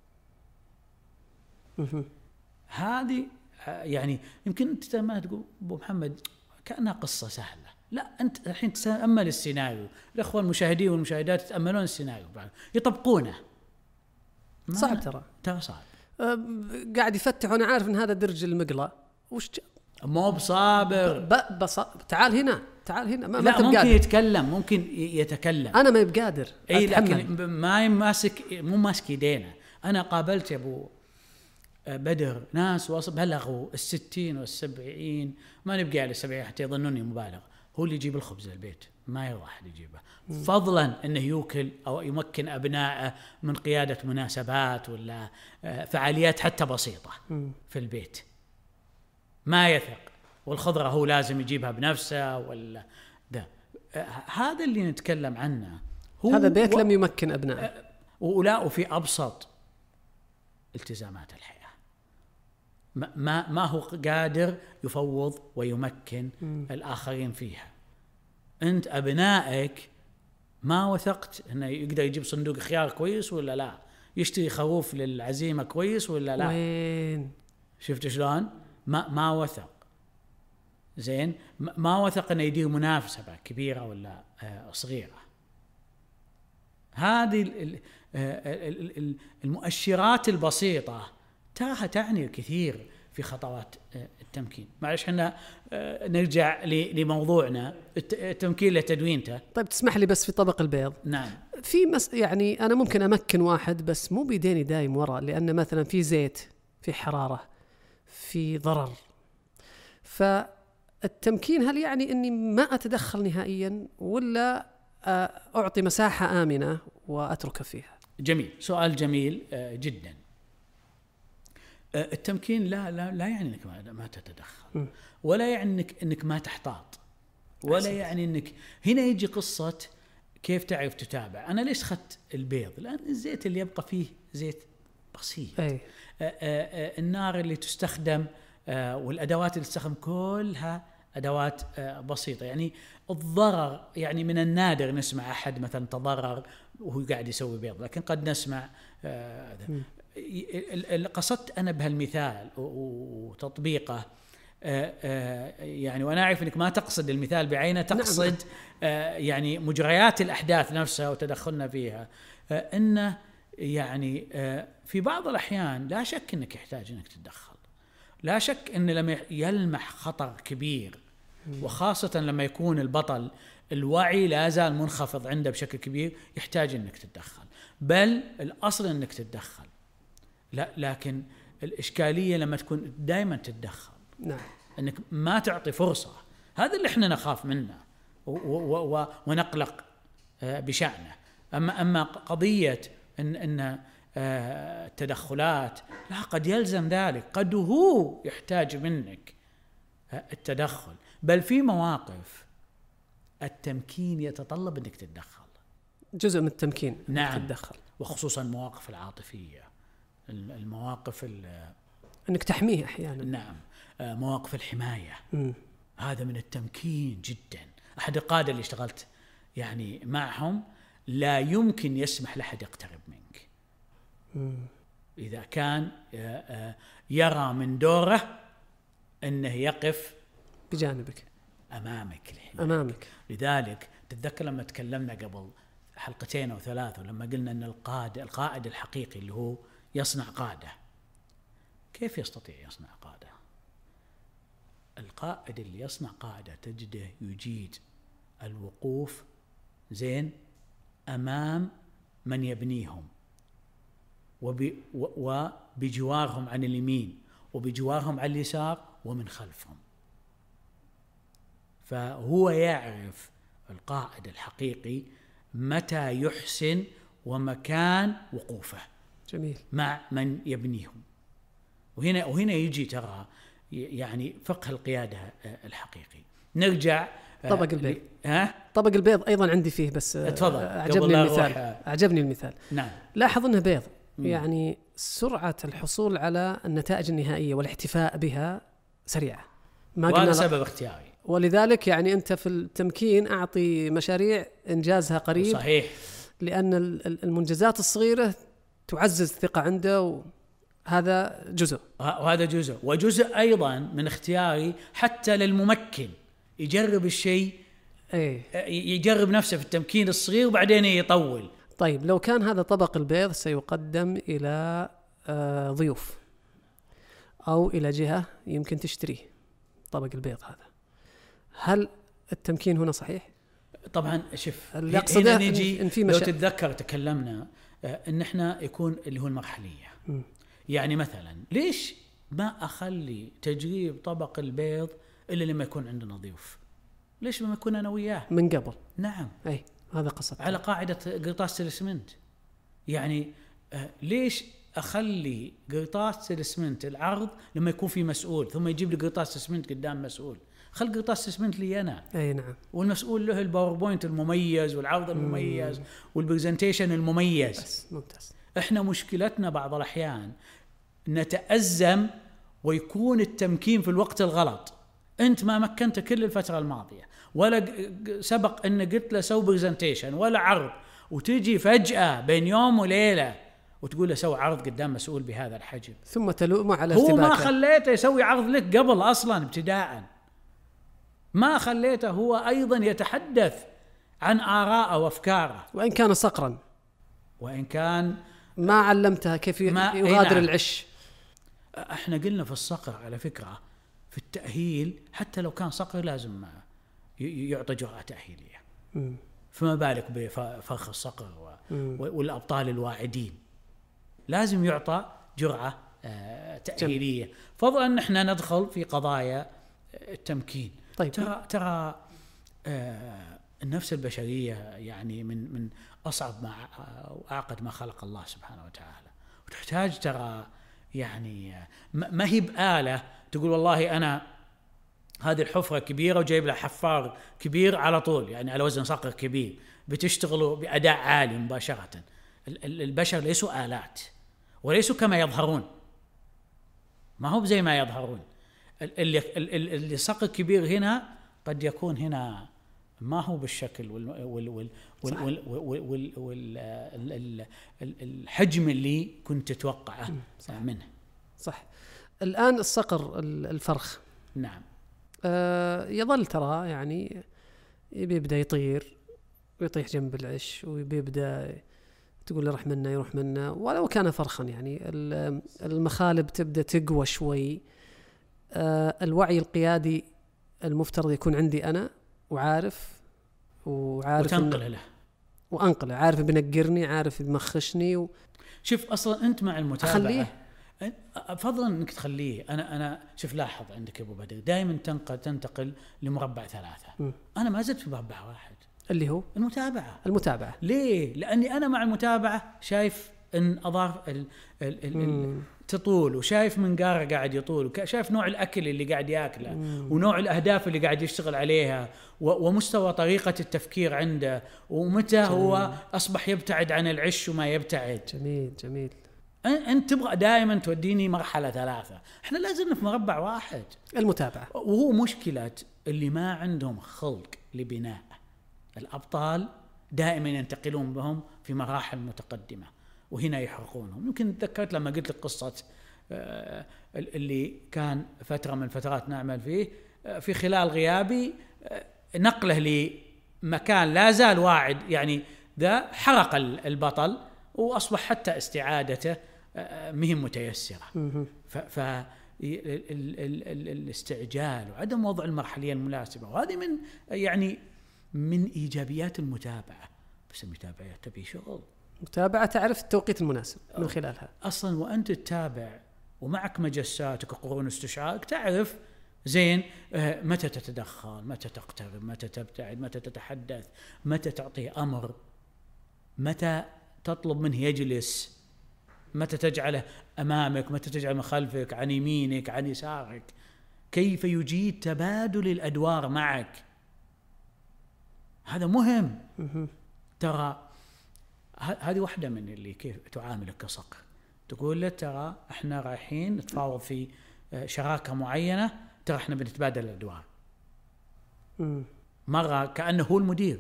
هذه يعني يمكن أنت ما تقول أبو محمد كأنها قصة سهلة، لا، أنت الحين تتأمل السيناريو، الأخوة المشاهدين والمشاهدات يتأملون السيناريو يطبقونه. صعب ترى ترى صعب. أه قاعد يفتح وأنا عارف إن هذا درج المقلة وش ج... مو بصابر. ب... بص... تعال هنا تعال هنا ما, لا ما ممكن يتكلم، ممكن يتكلم. أنا ما يبقادر أي لكن ما يماسك، مو ماسك يدينا. أنا قابلت يا أبو بدر ناس وصل بلغوا الستين والسبعين، ما نبقى على السبعين حتى يظنوني مبالغ، هو اللي يجيب الخبز للبيت، ما يرضى أحد يجيبه، فضلا أنه يوكل أو يمكن أبنائه من قيادة مناسبات ولا فعاليات حتى بسيطة في البيت. ما يثق، والخضرة هو لازم يجيبها بنفسه ولا ده. هذا اللي نتكلم عنه. هو هذا بيت و... لم يمكن أبنائه، ولا وفي أبسط التزامات الحياة ما ما هو قادر يفوض ويمكن م. الآخرين فيها. أنت أبنائك ما وثقت أنه يقدر يجيب صندوق خيار كويس ولا لا، يشتري خروف للعزيمة كويس ولا لا. وين شفت شلون؟ ما ما وثق. زين، ما وثق أنه يدير منافسة كبيرة ولا صغيرة. هذه المؤشرات البسيطة تراها تعني الكثير في خطوات التمكين. معلش احنا نرجع لموضوعنا، التمكين لتدوينته. طيب تسمح لي بس في طبق البيض. نعم. في مس يعني أنا ممكن أمكن واحد بس مو بيديني دايم وراء، لأن مثلا في زيت، في حرارة، في ضرر. فالتمكين هل يعني أني ما أتدخل نهائيا ولا أعطي مساحة آمنة وأترك فيها؟ جميل، سؤال جميل جدا. التمكين لا لا لا يعني انك ما تتدخل، ولا يعني انك انك ما تحتاط، ولا يعني انك هنا يجي قصة كيف تعرف تتابع. انا ليش اخذت البيض؟ لان الزيت اللي يبقى فيه زيت بسيط، أي. النار اللي تستخدم والادوات اللي تستخدم كلها ادوات بسيطة. يعني الضرر، يعني من النادر نسمع احد مثلا تضرر وهو قاعد يسوي بيض، لكن قد نسمع اللي قصدت أنا بهالمثال وتطبيقه. يعني وأنا أعرف أنك ما تقصد المثال بعينه، تقصد يعني مجريات الأحداث نفسها وتدخلنا فيها. إنه يعني في بعض الأحيان لا شك أنك يحتاج أنك تتدخل، لا شك أن لما يلمح خطر كبير، وخاصة لما يكون البطل الوعي لا زال منخفض عنده بشكل كبير، يحتاج أنك تتدخل، بل الأصل أنك تتدخل. لا، لكن الإشكالية لما تكون دائما تتدخل، نعم، أنك ما تعطي فرصة. هذا اللي احنا نخاف منه ونقلق بشأنه. أما أما قضية إن إن التدخلات، لا، قد يلزم ذلك، قد هو يحتاج منك التدخل، بل في مواقف التمكين يتطلب أنك تتدخل. جزء من التمكين، نعم، تتدخل، وخصوصا المواقف العاطفية، المواقف أنك تحميه أحيانا. نعم، مواقف الحماية. م. هذا من التمكين جدا. أحد القادة اللي اشتغلت يعني معهم لا يمكن يسمح لأحد يقترب منك. إذا كان يرى من دوره أنه يقف بجانبك أمامك أمامك. لذلك تتذكر لما تكلمنا قبل حلقتين أو ثلاثة ولما قلنا أن القائد القائد الحقيقي اللي هو يصنع قادة، كيف يستطيع يصنع قادة؟ القائد اللي يصنع قادة تجده يجيد الوقوف زين أمام من يبنيهم وبجوارهم عن اليمين وبجوارهم عن اليسار ومن خلفهم. فهو يعرف القائد الحقيقي متى يحسن ومكان وقوفه جميل مع من يبنيهم. وهنا وهنا يجي ترى يعني فقه القيادة الحقيقي. نرجع طبق البيض. ها طبق البيض أيضا عندي فيه بس اتفضل. أعجبني المثال أعجبني المثال نعم. لاحظ أنه بيض م. يعني سرعة الحصول على النتائج النهائية والاحتفاء بها سريعة، ما وهذا سبب اختياري. ولذلك يعني أنت في التمكين أعطي مشاريع إنجازها قريب صحيح، لأن المنجزات الصغيرة تعزز الثقة عنده، وهذا جزء وهذا جزء وجزء أيضا من اختياري حتى للممكن يجرب الشيء ايه يجرب نفسه في التمكين الصغير وبعدين يطول. طيب لو كان هذا طبق البيض سيقدم إلى آه ضيوف أو إلى جهة يمكن تشتريه طبق البيض هذا، هل التمكين هنا صحيح؟ طبعا شوف هنا نيجي إن في لو تتذكر تكلمنا آه إن إحنا يكون اللي هو المرحلية. م. يعني مثلا ليش ما أخلي تجريب طبق البيض إلا لما يكون عندنا ضيوف؟ ليش ما يكون أنا وياه من قبل؟ نعم أي هذا قصد على قاعدة قرطاس الإسمنت. يعني آه ليش أخلي قرطاس الإسمنت العرض لما يكون في مسؤول ثم يجيب لي قرطاس الإسمنت قدام مسؤول؟ خل قرطاس الإسمنت لي أنا. أي نعم. والمسؤول له الباوربوينت المميز والعرض المميز والبرزنتيشن المميز. بس ممتاز. إحنا مشكلتنا بعض الأحيان نتأزم ويكون التمكين في الوقت الغلط. أنت ما مكنت كل الفترة الماضية ولا سبق أن قلت له سوي برزنتيشن ولا عرض، وتجي فجأة بين يوم وليلة وتقول له سوي عرض قدام مسؤول بهذا الحجم، ثم تلومه على هو ارتباكه. ما خليته يسوي عرض لك قبل أصلا ابتداء، ما خليته هو أيضا يتحدث عن آراءه وأفكاره، وإن كان صقرا، وإن كان ما علمتها كيف يغادر العش. احنا قلنا في الصقر على فكرة في التأهيل حتى لو كان صقر لازم يعطى جرعة تأهيلية، فما بالك بفخ الصقر والأبطال الواعدين، لازم يعطى جرعة تأهيلية، فضلا أن احنا ندخل في قضايا التمكين. طيب. ترى ترى النفس البشرية يعني من من أصعب ما وأعقد ما خلق الله سبحانه وتعالى، وتحتاج ترى يعني ما هي بآلة تقول والله أنا هذه الحفرة كبيرة وجايب لها حفار كبير على طول يعني على وزن صقر كبير بتشتغلوا بأداء عالي مباشرة. البشر ليسوا آلات وليسوا كما يظهرون، ما هو زي ما يظهرون. اللي, اللي صقر كبير هنا قد يكون هنا ما هو بالشكل والحجم اللي كنت تتوقعه منه. صح. الآن الصقر الفرخ نعم آه يظل ترى يعني بيبدأ يطير ويطيح جنب العش وبيبدأ تقول له رح منا يروح منا، ولو كان فرخا يعني المخالب تبدأ تقوى شوي. آه الوعي القيادي المفترض يكون عندي أنا وعارف وعارف وتنقله له وأنقله، عارف بنقرني، عارف بمخشني و... شوف أصلا أنت مع المتابعة أخليه فضلا انك تخليه. انا انا شوف لاحظ عندك يا ابو بدر دائما تنقل تنتقل لمربع ثلاثه. م. انا ما زلت في مربع واحد اللي هو المتابعه. المتابعه ليه؟ لاني انا مع المتابعه شايف ان اضاف ال ال ال تطول، وشايف منقار قاعد يطول، وشايف نوع الاكل اللي قاعد ياكله، م. ونوع الاهداف اللي قاعد يشتغل عليها، ومستوى طريقه التفكير عنده، ومتى جميل. هو اصبح يبتعد عن العش وما يبتعد. جميل جميل. أنت تبغى دائما توديني مرحلة ثلاثة، إحنا لازم في مربع واحد المتابعة. وهو مشكلة اللي ما عندهم خلق لبناء الأبطال دائما ينتقلون بهم في مراحل متقدمة وهنا يحرقونهم. يمكن تذكرت لما قلت لك قصة اللي كان فترة من فترات نعمل فيه في خلال غيابي نقله لمكان لا زال واعد، يعني ذا حرق البطل وأصبح حتى استعادته مهم متيسرة. فالاستعجال وعدم وضع المرحلية المناسبة، وهذه من يعني من إيجابيات المتابعة. بس المتابعة تبي شغل، متابعة تعرف التوقيت المناسب من خلالها أصلا، وأنت تتابع ومعك مجساتك وقرون استشعارك تعرف زين متى تتدخل، متى تقترب، متى تبتعد، متى تتحدث، متى تعطيه أمر، متى تطلب منه يجلس، متى تجعله أمامك، متى تجعله من خلفك، عن يمينك، عن يسارك، كيف يجيد تبادل الأدوار معك. هذا مهم. ترى هذه واحدة من اللي كيف تعاملك كصقر. تقول له ترى احنا رايحين نتفاوض في شراكة معينة، ترى احنا بنتبادل الأدوار. مرة كأنه هو المدير،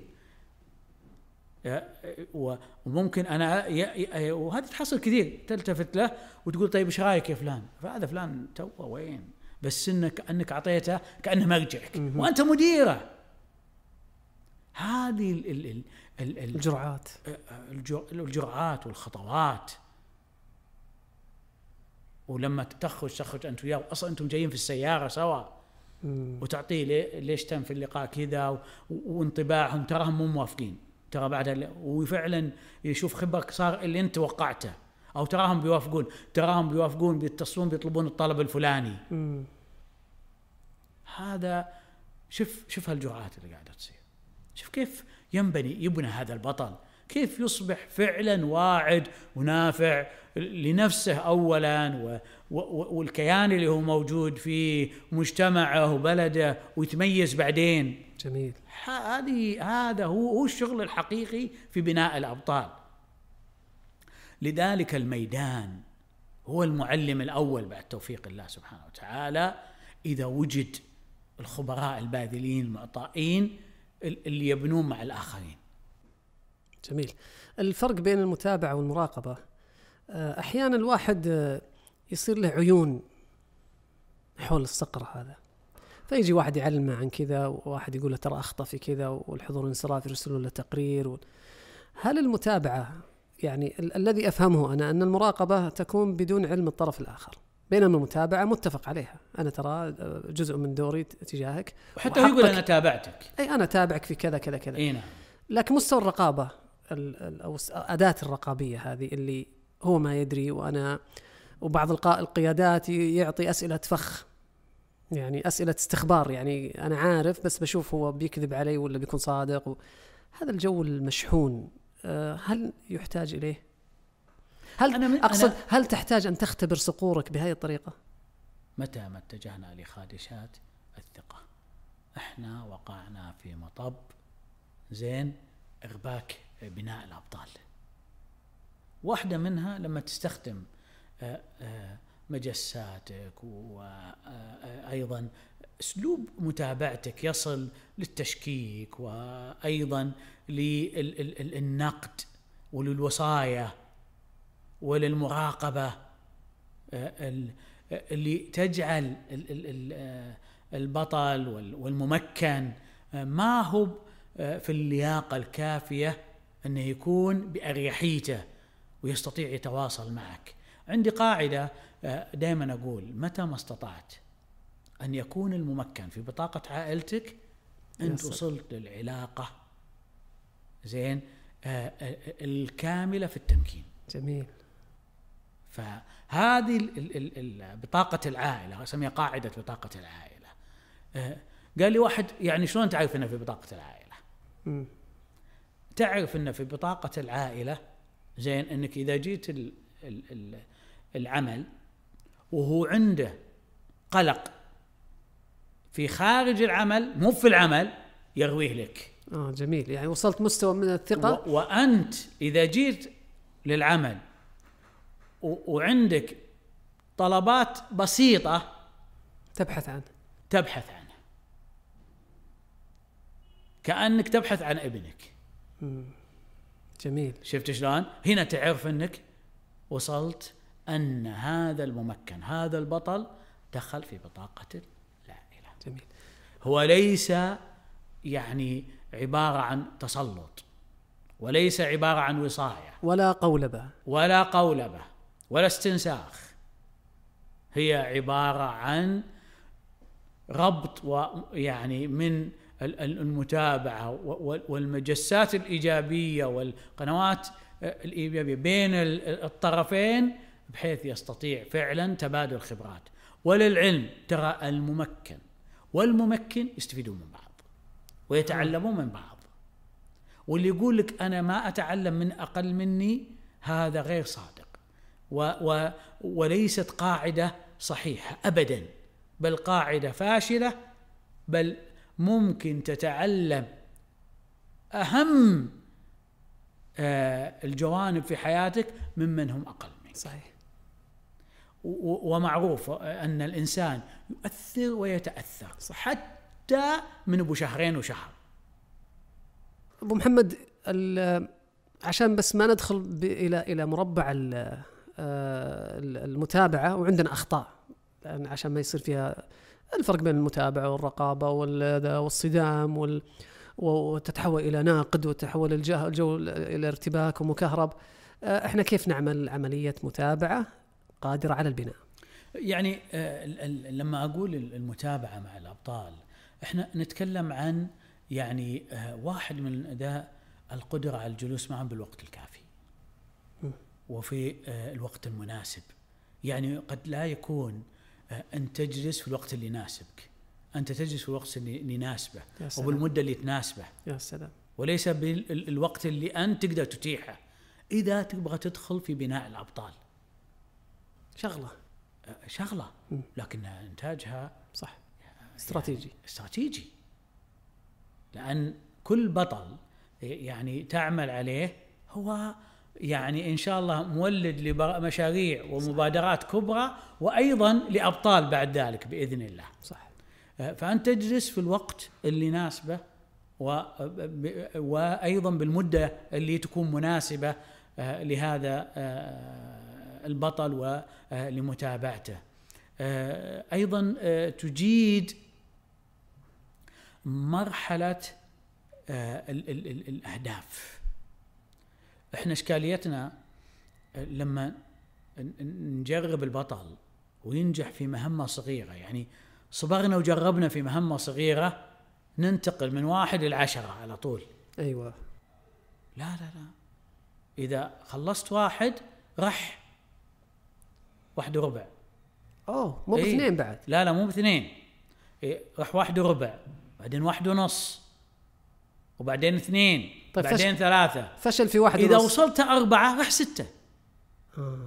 وممكن أنا وهذا تحصل كثير، تلتفت له وتقول طيب ايش رايك يا فلان؟ فهذا فلان توه وين، بس انك انك اعطيته كأنه مرجعك وانت مديره. هذه ال ال ال ال الجرعات الجرعات والخطوات. ولما تخرج تخرج انت وياه، اصلا انتم جايين في السياره سوا، وتعطيه ليش تم في اللقاء كذا، وانطباعهم تراهم مو موافقين، ترى بعد وفعلا يشوف خبرك صار اللي انت توقعته، او تراهم بيوافقون، تراهم بيوافقون بيتصلون بيطلبون الطلب الفلاني. مم. هذا شوف شوف هالجرعات اللي قاعده تصير، شوف كيف ينبني يبنى هذا البطل، كيف يصبح فعلا واعد ونافع لنفسه أولا والكيان اللي هو موجود فيه، مجتمعه وبلده، ويتميز بعدين. جميل. هذه هذا هو هو الشغل الحقيقي في بناء الأبطال. لذلك الميدان هو المعلم الأول بعد توفيق الله سبحانه وتعالى. إذا وجد الخبراء الباذلين المعطائين اللي يبنون مع الآخرين. جميل. الفرق بين المتابعة والمراقبة، أحيانا الواحد يصير له عيون حول الصقر هذا، فيجي واحد يعلمه عن كذا، وواحد يقول له ترى أخطأ في كذا، والحضور والانصراف يرسلون له تقرير. هل المتابعة يعني ال- الذي أفهمه أنا أن المراقبة تكون بدون علم الطرف الآخر، بينما المتابعة متفق عليها، أنا ترى جزء من دوري تجاهك، وحتى يقول أنا تابعتك، أي أنا تابعك في كذا كذا كذا. إيه نعم. لكن مستوى الرقابة أو أداة الرقابية هذه اللي هو ما يدري، وأنا وبعض القيادات يعطي أسئلة فخ، يعني أسئلة استخبار، يعني أنا عارف بس بشوف هو بيكذب علي ولا بيكون صادق. هذا الجو المشحون هل يحتاج إليه؟ هل أنا أقصد أنا هل تحتاج أن تختبر صقورك بهذه الطريقة؟ متى ما اتجهنا لخادشات الثقة احنا وقعنا في مطب زين إرباك بناء الأبطال. واحدة منها لما تستخدم مجساتك وأيضا أسلوب متابعتك يصل للتشكيك وأيضا للنقد وللوصاية وللمراقبة اللي تجعل البطل والممكن ما هو في اللياقة الكافية أنه يكون بأريحيته ويستطيع يتواصل معك. عندي قاعدة دائما أقول متى ما استطعت أن يكون الممكن في بطاقة عائلتك أنت وصلت للعلاقة زين الكاملة في التمكين. جميل. فهذه بطاقة العائلة أسميها قاعدة بطاقة العائلة. قال لي واحد يعني شلون تعرف أنه في بطاقة العائلة؟ م. تعرف أنه في بطاقة العائلة زين أنك إذا جيت ال ال العمل وهو عنده قلق في خارج العمل مو في العمل يرويه لك. آه جميل. يعني وصلت مستوى من الثقة. وأنت إذا جيت للعمل وعندك طلبات بسيطة تبحث عنه تبحث عنه كأنك تبحث عن ابنك. جميل. شفت شلون؟ هنا تعرف أنك وصلت أن هذا الممكن، هذا البطل دخل في بطاقة العائلة. جميل. هو ليس يعني عبارة عن تسلط، وليس عبارة عن وصاية، ولا قولبة ولا قولبة ولا استنساخ. هي عبارة عن ربط ويعني من المتابعة والمجسات الإيجابية والقنوات الإيجابية بين الطرفين، بحيث يستطيع فعلا تبادل خبرات. وللعلم ترى الممكن والممكن يستفيدون من بعض ويتعلمون من بعض. واللي يقول لك أنا ما أتعلم من أقل مني هذا غير صادق، و و وليست قاعدة صحيحة أبدا، بل قاعدة فاشلة، بل ممكن تتعلم أهم آه الجوانب في حياتك ممن هم أقل منك. صحيح. ومعروف أن الإنسان يؤثر ويتأثر حتى من أبو شهرين وشهر. أبو محمد، عشان بس ما ندخل إلى إلى مربع المتابعة وعندنا أخطاء، لأن عشان ما يصير فيها الفرق بين المتابعة والرقابة والصدام وال وتتحول إلى ناقد وتتحول الجو إلى ارتباك ومكهرب. إحنا كيف نعمل عملية متابعة قادرة على البناء؟ يعني لما أقول المتابعة مع الأبطال، إحنا نتكلم عن يعني واحد من الأداء القدرة على الجلوس معهم بالوقت الكافي وفي الوقت المناسب. يعني قد لا يكون أن تجلس في الوقت اللي يناسبك، أنت تجلس في الوقت اللي يناسبه وبالمدة اللي تناسبه. يا سلام. وليس بالوقت اللي أنت تقدر تتيحه. إذا تبغى تدخل في بناء الأبطال شغلة شغلة لكن إنتاجها صح استراتيجي يعني استراتيجي، لأن كل بطل يعني تعمل عليه هو يعني إن شاء الله مولد لمشاريع ومبادرات كبرى، وأيضا لأبطال بعد ذلك بإذن الله. صح. فأنت تجلس في الوقت اللي يناسبه وأيضا بالمدة اللي تكون مناسبة لهذا البطل ولمتابعته. أيضا تجيد مرحلة الأهداف. إحنا إشكاليتنا لما نجرب البطل وينجح في مهمة صغيرة، يعني صبرنا وجربنا في مهمة صغيرة، ننتقل من واحد إلى عشرة على طول. أيوة. لا لا لا، إذا خلصت واحد رح واحد وربع. أوه مو باثنين إيه؟ بعد. لا لا مو باثنين، إيه رح واحد وربع، بعدين واحد ونص، وبعدين اثنين، طيب بعدين فشل. ثلاثة. فشل في واحد إذا ونص. وصلت أربعة رح ستة. آه.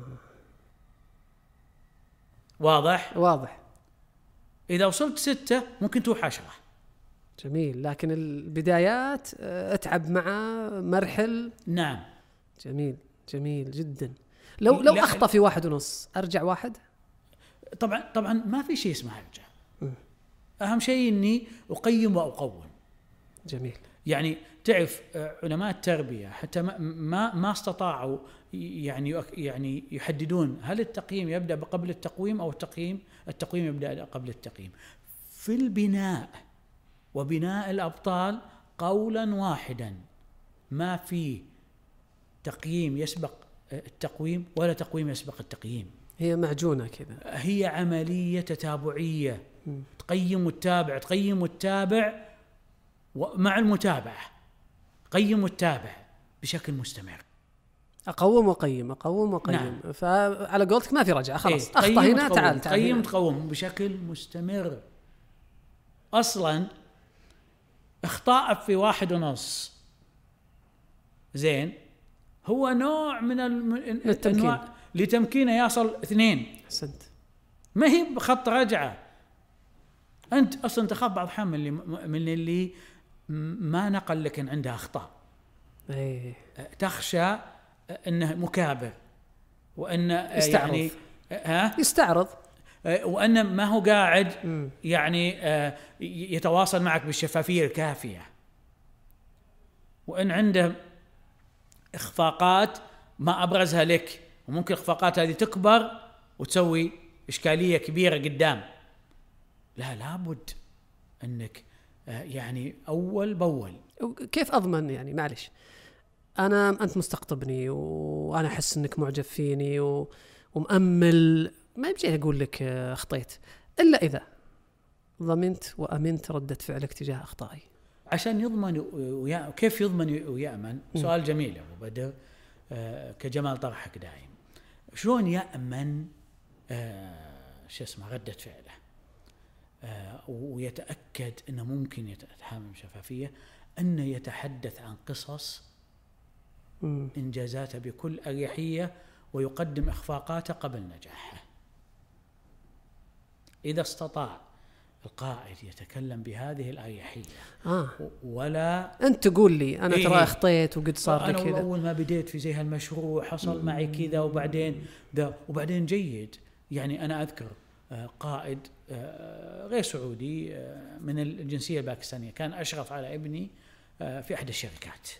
واضح؟ واضح. إذا وصلت ستة ممكن تروح عشرة. جميل. لكن البدايات اتعب مع مرحل. نعم. جميل جميل جدا. لو لو أخطأ في واحد ونص أرجع واحد. طبعا طبعا ما في شيء اسمه أرجع. أهم شيء إني أقيم وأقوم. جميل. يعني تعرف علماء التربية حتى ما ما استطاعوا يعني يعني يحددون هل التقييم يبدأ قبل التقويم أو التقييم التقويم يبدأ قبل التقييم. في البناء وبناء الأبطال قولا واحدا، ما في تقييم يسبق التقويم ولا تقويم يسبق التقييم. هي معجونة كذا، هي عملية تتابعية. م. تقيم وتتابع، تقيم وتتابع، ومع المتابعة قيم وتتابع بشكل مستمر. أقوم وقيم أقوم وقيم. نعم. فعلى قولتك ما في رجعة خلاص. إيه؟ أخطأ هنا تعال تعال قيم تقوم بشكل مستمر. أصلا اخطاء في واحد ونص زين هو نوع من التمكين لتمكينه يصل اثنين. أحسنت. ما هي بخط رجعة. أنت أصلا تخاف بعض حين من اللي من اللي ما نقل لك إن عنده أخطاء. أيه. تخشى أنه مكابر وأن يستعرض. يعني ها يستعرض وأن ما هو قاعد م. يعني يتواصل معك بالشفافية الكافية. وإن عنده إخفاقات ما أبرزها لك، وممكن الإخفاقات هذه تكبر وتسوي إشكالية كبيرة قدام. لا لابد أنك يعني أول بأول. كيف أضمن يعني معلش أنا أنت مستقطبني وأنا أحس أنك معجب فيني و... ومأمل، ما يبجي أقول لك أخطيت إلا إذا ضمنت وأمنت ردة فعلك تجاه أخطائي. عشان يضمن ويا... كيف يضمن ويأمن؟ سؤال جميل يا أبو بدر. آه كجمال طرحك دائم، شلون يأمن آه شو اسمه ردة فعله آه ويتأكد أنه ممكن يتحمل شفافية، أنه يتحدث عن قصص م. إنجازاته بكل أريحية ويقدم إخفاقاته قبل نجاحه. إذا استطاع القائد يتكلم بهذه الأريحية آه. ولا أنت تقول لي أنا إيه ترى أخطيت وقد صار لي كذا، أنا أول ما بديت في زي هالمشروع حصل معي كذا وبعدين ذا وبعدين جيد. يعني أنا أذكر قائد غير سعودي من الجنسية الباكستانية كان أشرف على ابني في أحد الشركات.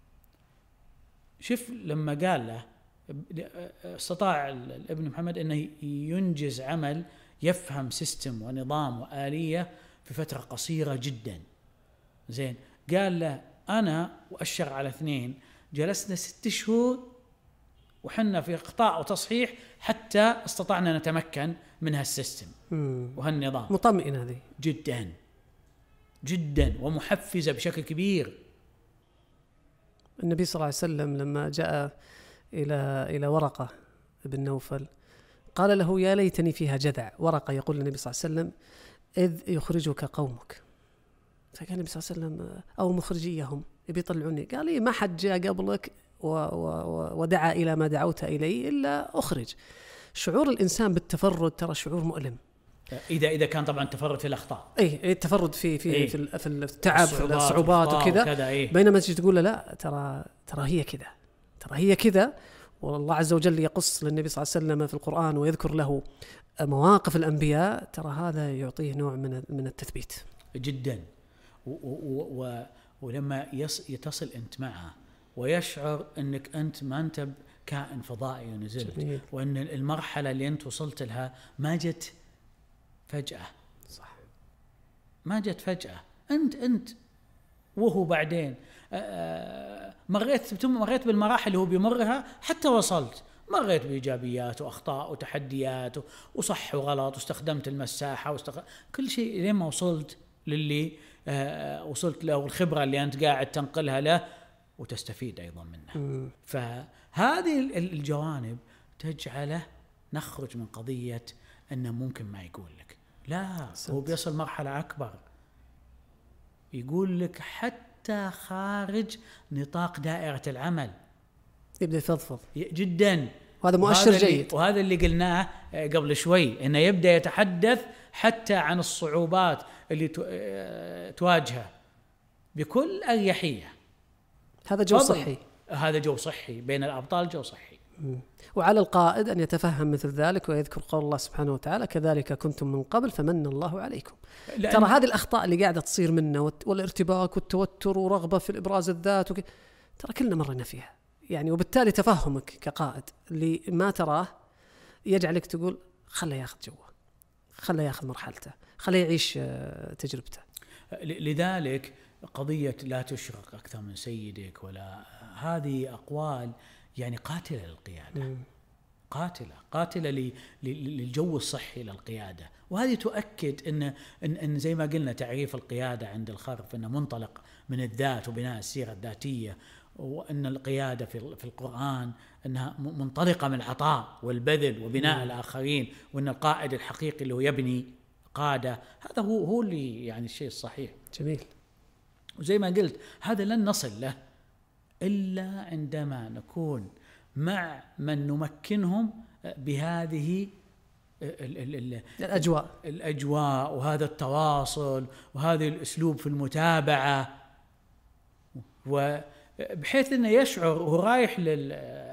شوف لما قال له استطاع الابن محمد أنه ينجز عمل يفهم سيستم ونظام وآلية في فترة قصيرة جدا. زين قال له أنا وأشر على اثنين جلسنا ست شهور وحنا في قطاع وتصحيح حتى استطعنا نتمكن من هالسيستم وهالنظام. مطمئن هذه جدا جدا ومحفزة بشكل كبير. النبي صلى الله عليه وسلم لما جاء إلى إلى ورقة بن نوفل قال له يا ليتني فيها جذع. ورقة يقول للنبي صلى الله عليه وسلم إذ يخرجك قومك. فقال النبي صلى الله عليه وسلم أو مخرجيهم يبي يطلعوني. قال لي ما حد جاء قبلك و و ودعا إلى ما دعوت إليه إلا أخرج. شعور الإنسان بالتفرد ترى شعور مؤلم. إذا إذا كان طبعا تفرد في الأخطاء. إيه التفرد في في إيه؟ في, في التعب في الصعوبات وكذا. إيه؟ بينما تجي تقول له لا ترى ترى هي كذا ترى هي كذا. والله عز وجل يقص للنبي صلى الله عليه وسلم في القرآن ويذكر له مواقف الأنبياء، ترى هذا يعطيه نوع من من التثبيت جدا. و و و ولما يص يتصل أنت معه ويشعر أنك أنت ما أنت كائن فضائي ونزلت جميل. وأن المرحلة اللي أنت وصلت لها ما جت فجأة. صح ما جت فجأة. أنت أنت وهو بعدين مريت مريت بالمراحل اللي هو بيمرها حتى وصلت. مريت بإيجابيات وأخطاء وتحديات وصح وغلط واستخدمت المساحة واستخ... كل شيء لين ما وصلت للي آه وصلت له والخبرة اللي أنت قاعد تنقلها له وتستفيد أيضا منها. م. فهذه الجوانب تجعله نخرج من قضية أنه ممكن ما يقول لك لا صد. هو بيصل مرحلة أكبر يقول لك حتى خارج نطاق دائرة العمل يبدأ يفضفض جدا. وهذا مؤشر جيد. وهذا اللي قلناه قبل شوي إنه يبدأ يتحدث حتى عن الصعوبات اللي تواجهه بكل أريحية. هذا جو صحي. هذا جو صحي بين الأبطال، جو صحي. م. وعلى القائد أن يتفهم مثل ذلك ويذكر قول الله سبحانه وتعالى كذلك كنتم من قبل فمن الله عليكم. ترى هذه الأخطاء اللي قاعدة تصير منا والارتباك والتوتر ورغبة في الإبراز الذات وك... ترى كلنا مرينا فيها يعني. وبالتالي تفهمك كقائد اللي ما تراه يجعلك تقول خله ياخذ جوه، خله ياخذ مرحلته، خله يعيش تجربته. لذلك قضية لا تشرق أكثر من سيدك ولا هذه أقوال يعني قاتلة للقيادة. م. قاتلة قاتلة للجو الصحي للقيادة. وهذه تؤكد إن, إن, إن زي ما قلنا تعريف القيادة عند الخرف إنه منطلق من الذات وبناء السيرة الذاتية، وأن القيادة في, في القرآن أنها منطلقة من العطاء والبذل وبناء م. الآخرين، وأن القائد الحقيقي اللي هو يبني قادة. هذا هو هو اللي يعني الشيء الصحيح. جميل. وزي ما قلت هذا لن نصل له إلا عندما نكون مع من نمكنهم بهذه ال ال ال الأجواء الأجواء وهذا التواصل وهذا الأسلوب في المتابعة، وبحيث أنه يشعر وهو رايح لل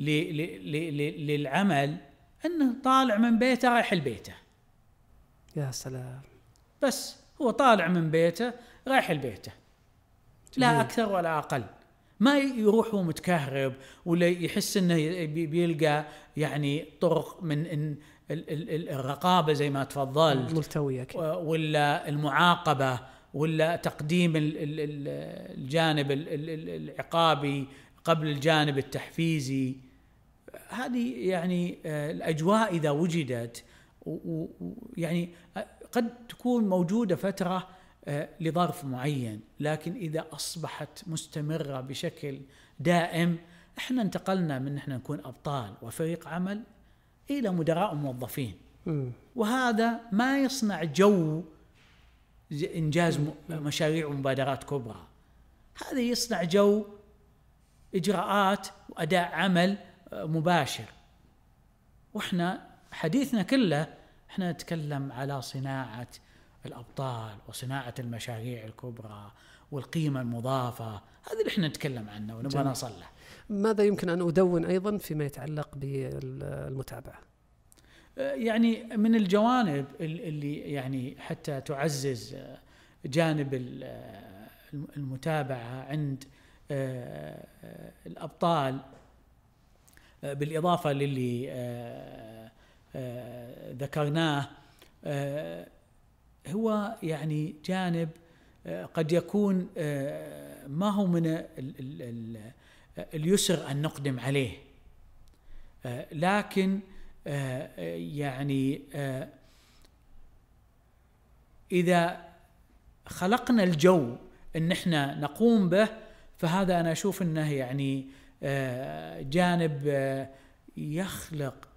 للعمل أنه طالع من بيته رايح لبيته. يا سلام. بس هو طالع من بيته رايح لبيته، لا أكثر ولا أقل. ما يروح هو متكهرب ولا يحس انه بيلقى يعني طرق من الرقابه زي ما تفضلت ملتويه ولا المعاقبه ولا تقديم الجانب العقابي قبل الجانب التحفيزي. هذه يعني الاجواء اذا وجدت يعني قد تكون موجوده فتره لظرف معين، لكن إذا أصبحت مستمرة بشكل دائم إحنا انتقلنا من إحنا نكون أبطال وفريق عمل إلى مدراء وموظفين، وهذا ما يصنع جو إنجاز مشاريع ومبادرات كبرى. هذا يصنع جو إجراءات وأداء عمل مباشر. وإحنا حديثنا كله إحنا نتكلم على صناعة الأبطال وصناعة المشاريع الكبرى والقيمة المضافة، هذا اللي احنا نتكلم عنه ونبغى نصلح. ماذا يمكن أن أدون أيضا فيما يتعلق بالمتابعة؟ يعني من الجوانب اللي يعني حتى تعزز جانب المتابعة عند الأبطال بالإضافة للي ذكرناه، هو يعني جانب قد يكون ما هو من اليسر أن نقدم عليه، لكن يعني إذا خلقنا الجو أن احنا نقوم به، فهذا أنا أشوف أنه يعني جانب يخلق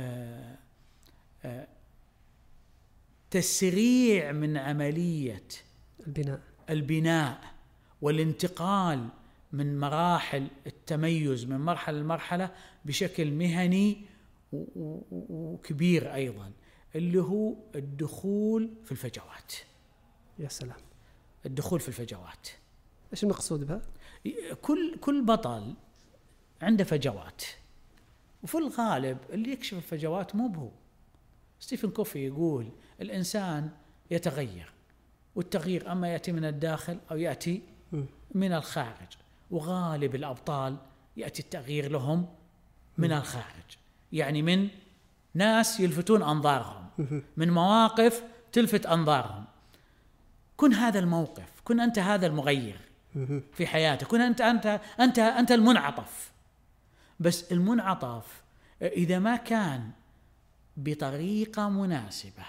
تسريع من عملية البناء البناء والانتقال من مراحل التميز من مرحلة لمرحلة بشكل مهني وكبير أيضا، اللي هو الدخول في الفجوات. يا سلام، الدخول في الفجوات. إيش المقصود بها؟ كل كل بطل عنده فجوات، وفي الغالب اللي يكشف الفجوات مو بهو. ستيفن كوفي يقول الإنسان يتغير، والتغيير أما يأتي من الداخل أو يأتي من الخارج، وغالب الأبطال يأتي التغيير لهم من الخارج، يعني من ناس يلفتون أنظارهم، من مواقف تلفت أنظارهم. كن هذا الموقف، كن أنت هذا المغير في حياتك، كن أنت أنت أنت أنت المنعطف. بس المنعطف إذا ما كان بطريقة مناسبة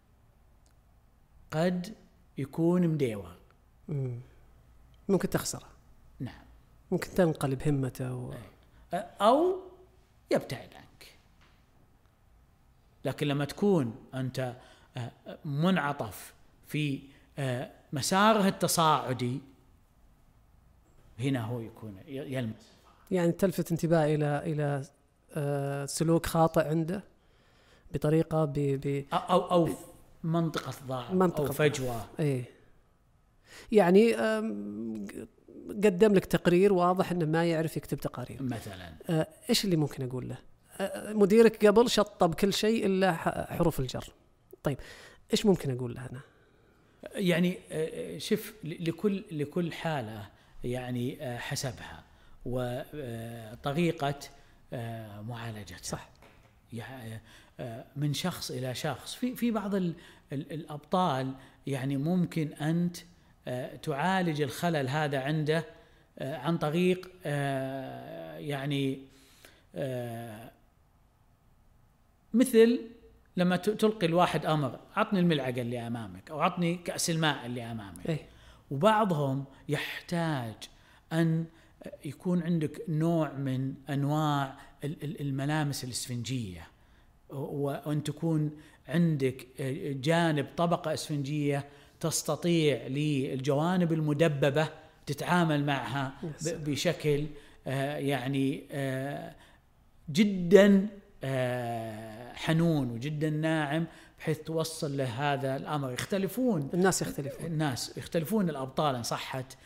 قد يكون مديور، ممكن تخسره. نعم، ممكن تنقلب همته و... أو يبتعد عنك. لكن لما تكون أنت منعطف في مساره التصاعدي، هنا هو يكون يلمس، يعني تلفت انتباه إلى إلى سلوك خاطئ عنده بطريقة ب ب أو أو منطقة ضعف أو فجوة. إيه، يعني قدم لك تقرير واضح إنه ما يعرف يكتب تقارير مثلا. إيش اللي ممكن أقول له؟ مديرك قبل شطب كل شيء إلا حروف الجر. طيب إيش ممكن أقول له أنا؟ يعني شوف، لكل لكل حالة يعني حسبها وطريقة معالجتها. صح. يعني من شخص إلى شخص. في في بعض الأبطال يعني ممكن أنت تعالج الخلل هذا عنده عن طريق يعني مثل لما تلقي الواحد أمر، عطني الملعقة اللي أمامك أو عطني كأس الماء اللي أمامك. إيه؟ وبعضهم يحتاج أن يكون عندك نوع من أنواع الملامس الإسفنجية، وأن تكون عندك جانب طبقة إسفنجية تستطيع للجوانب المدببة تتعامل معها بشكل يعني جدا حنون وجدا ناعم، بحيث توصل لهذا الأمر. يختلفون الناس، يختلفون الناس يختلفون الأبطال إن صحت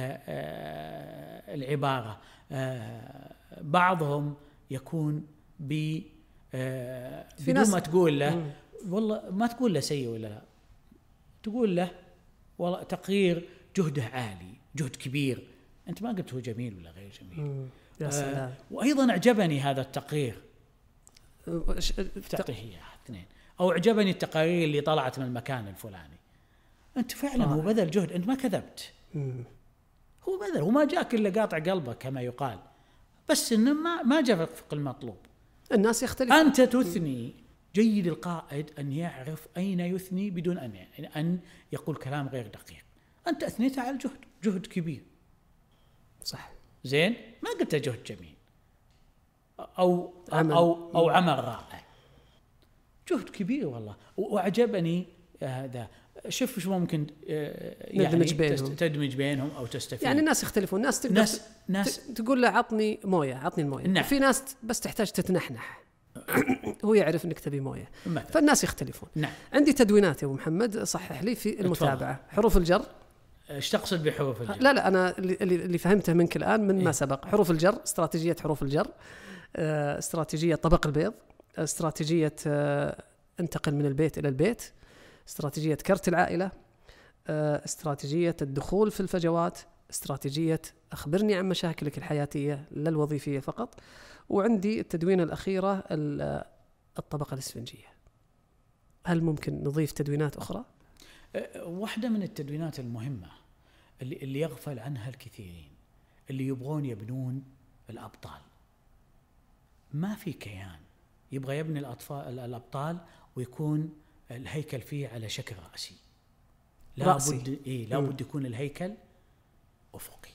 العبارة. بعضهم يكون ب بدون ما تقول له مم. والله ما تقول له سيء ولا لا، تقول له والله تقرير جهده عالي، جهد كبير، أنت ما قلت هو جميل ولا غير جميل. يا سلام. آه وأيضا أعجبني هذا التقرير، وش- تعطيه إياه اثنين، أو أعجبني التقارير اللي طلعت من المكان الفلاني. أنت فعلا آه. هو بذل جهد، أنت ما كذبت، مم. هو بذل، هو ما جاك إلا قاطع قلبك كما يقال، بس إنه ما ما جاء وفق المطلوب. الناس يختلفون. أنت تثني، جيد القائد أن يعرف أين يثني بدون أن يعني أن يقول كلام غير دقيق. أنت أثنيت على الجهد، جهد كبير، صح. زين، ما قلت جهد جميل أو عمل. أو أو عمل رائع، جهد كبير والله. وأعجبني هذا. شوف شو ممكن يعني ندمج بينهم. تست- تدمج بينهم أو تستفيد. يعني الناس يختلفون، ناس تقدر ناس ت- ناس تقول له عطني مويه، عطني المويه. نعم. في ناس بس تحتاج تتنحنح هو يعرف انك تبي مويه. مثلا. فالناس يختلفون. نعم. عندي تدوينات يا ابو محمد، صحح لي في المتابعه. حروف الجر، ايش تقصد بحروف الجر؟ لا لا انا اللي, اللي فهمته منك الان من ما إيه؟ سبق. حروف الجر، استراتيجيه حروف الجر، آه، استراتيجيه طبق البيض، استراتيجيه آه، انتقل من البيت الى البيت، استراتيجيه كرت العائله، آه، استراتيجيه الدخول في الفجوات، استراتيجيه اخبرني عن مشاكلك الحياتيه لا الوظيفيه فقط، وعندي التدوينه الاخيره الطبقه الاسفنجيه. هل ممكن نضيف تدوينات اخرى؟ واحدة من التدوينات المهمة اللي اللي يغفل عنها الكثيرين، اللي يبغون يبنون الأبطال. ما في كيان يبغى يبني الأطفال الأبطال ويكون الهيكل فيه على شكل رأسي. لا رأسي. بد إيه لا بد يكون الهيكل أفقي.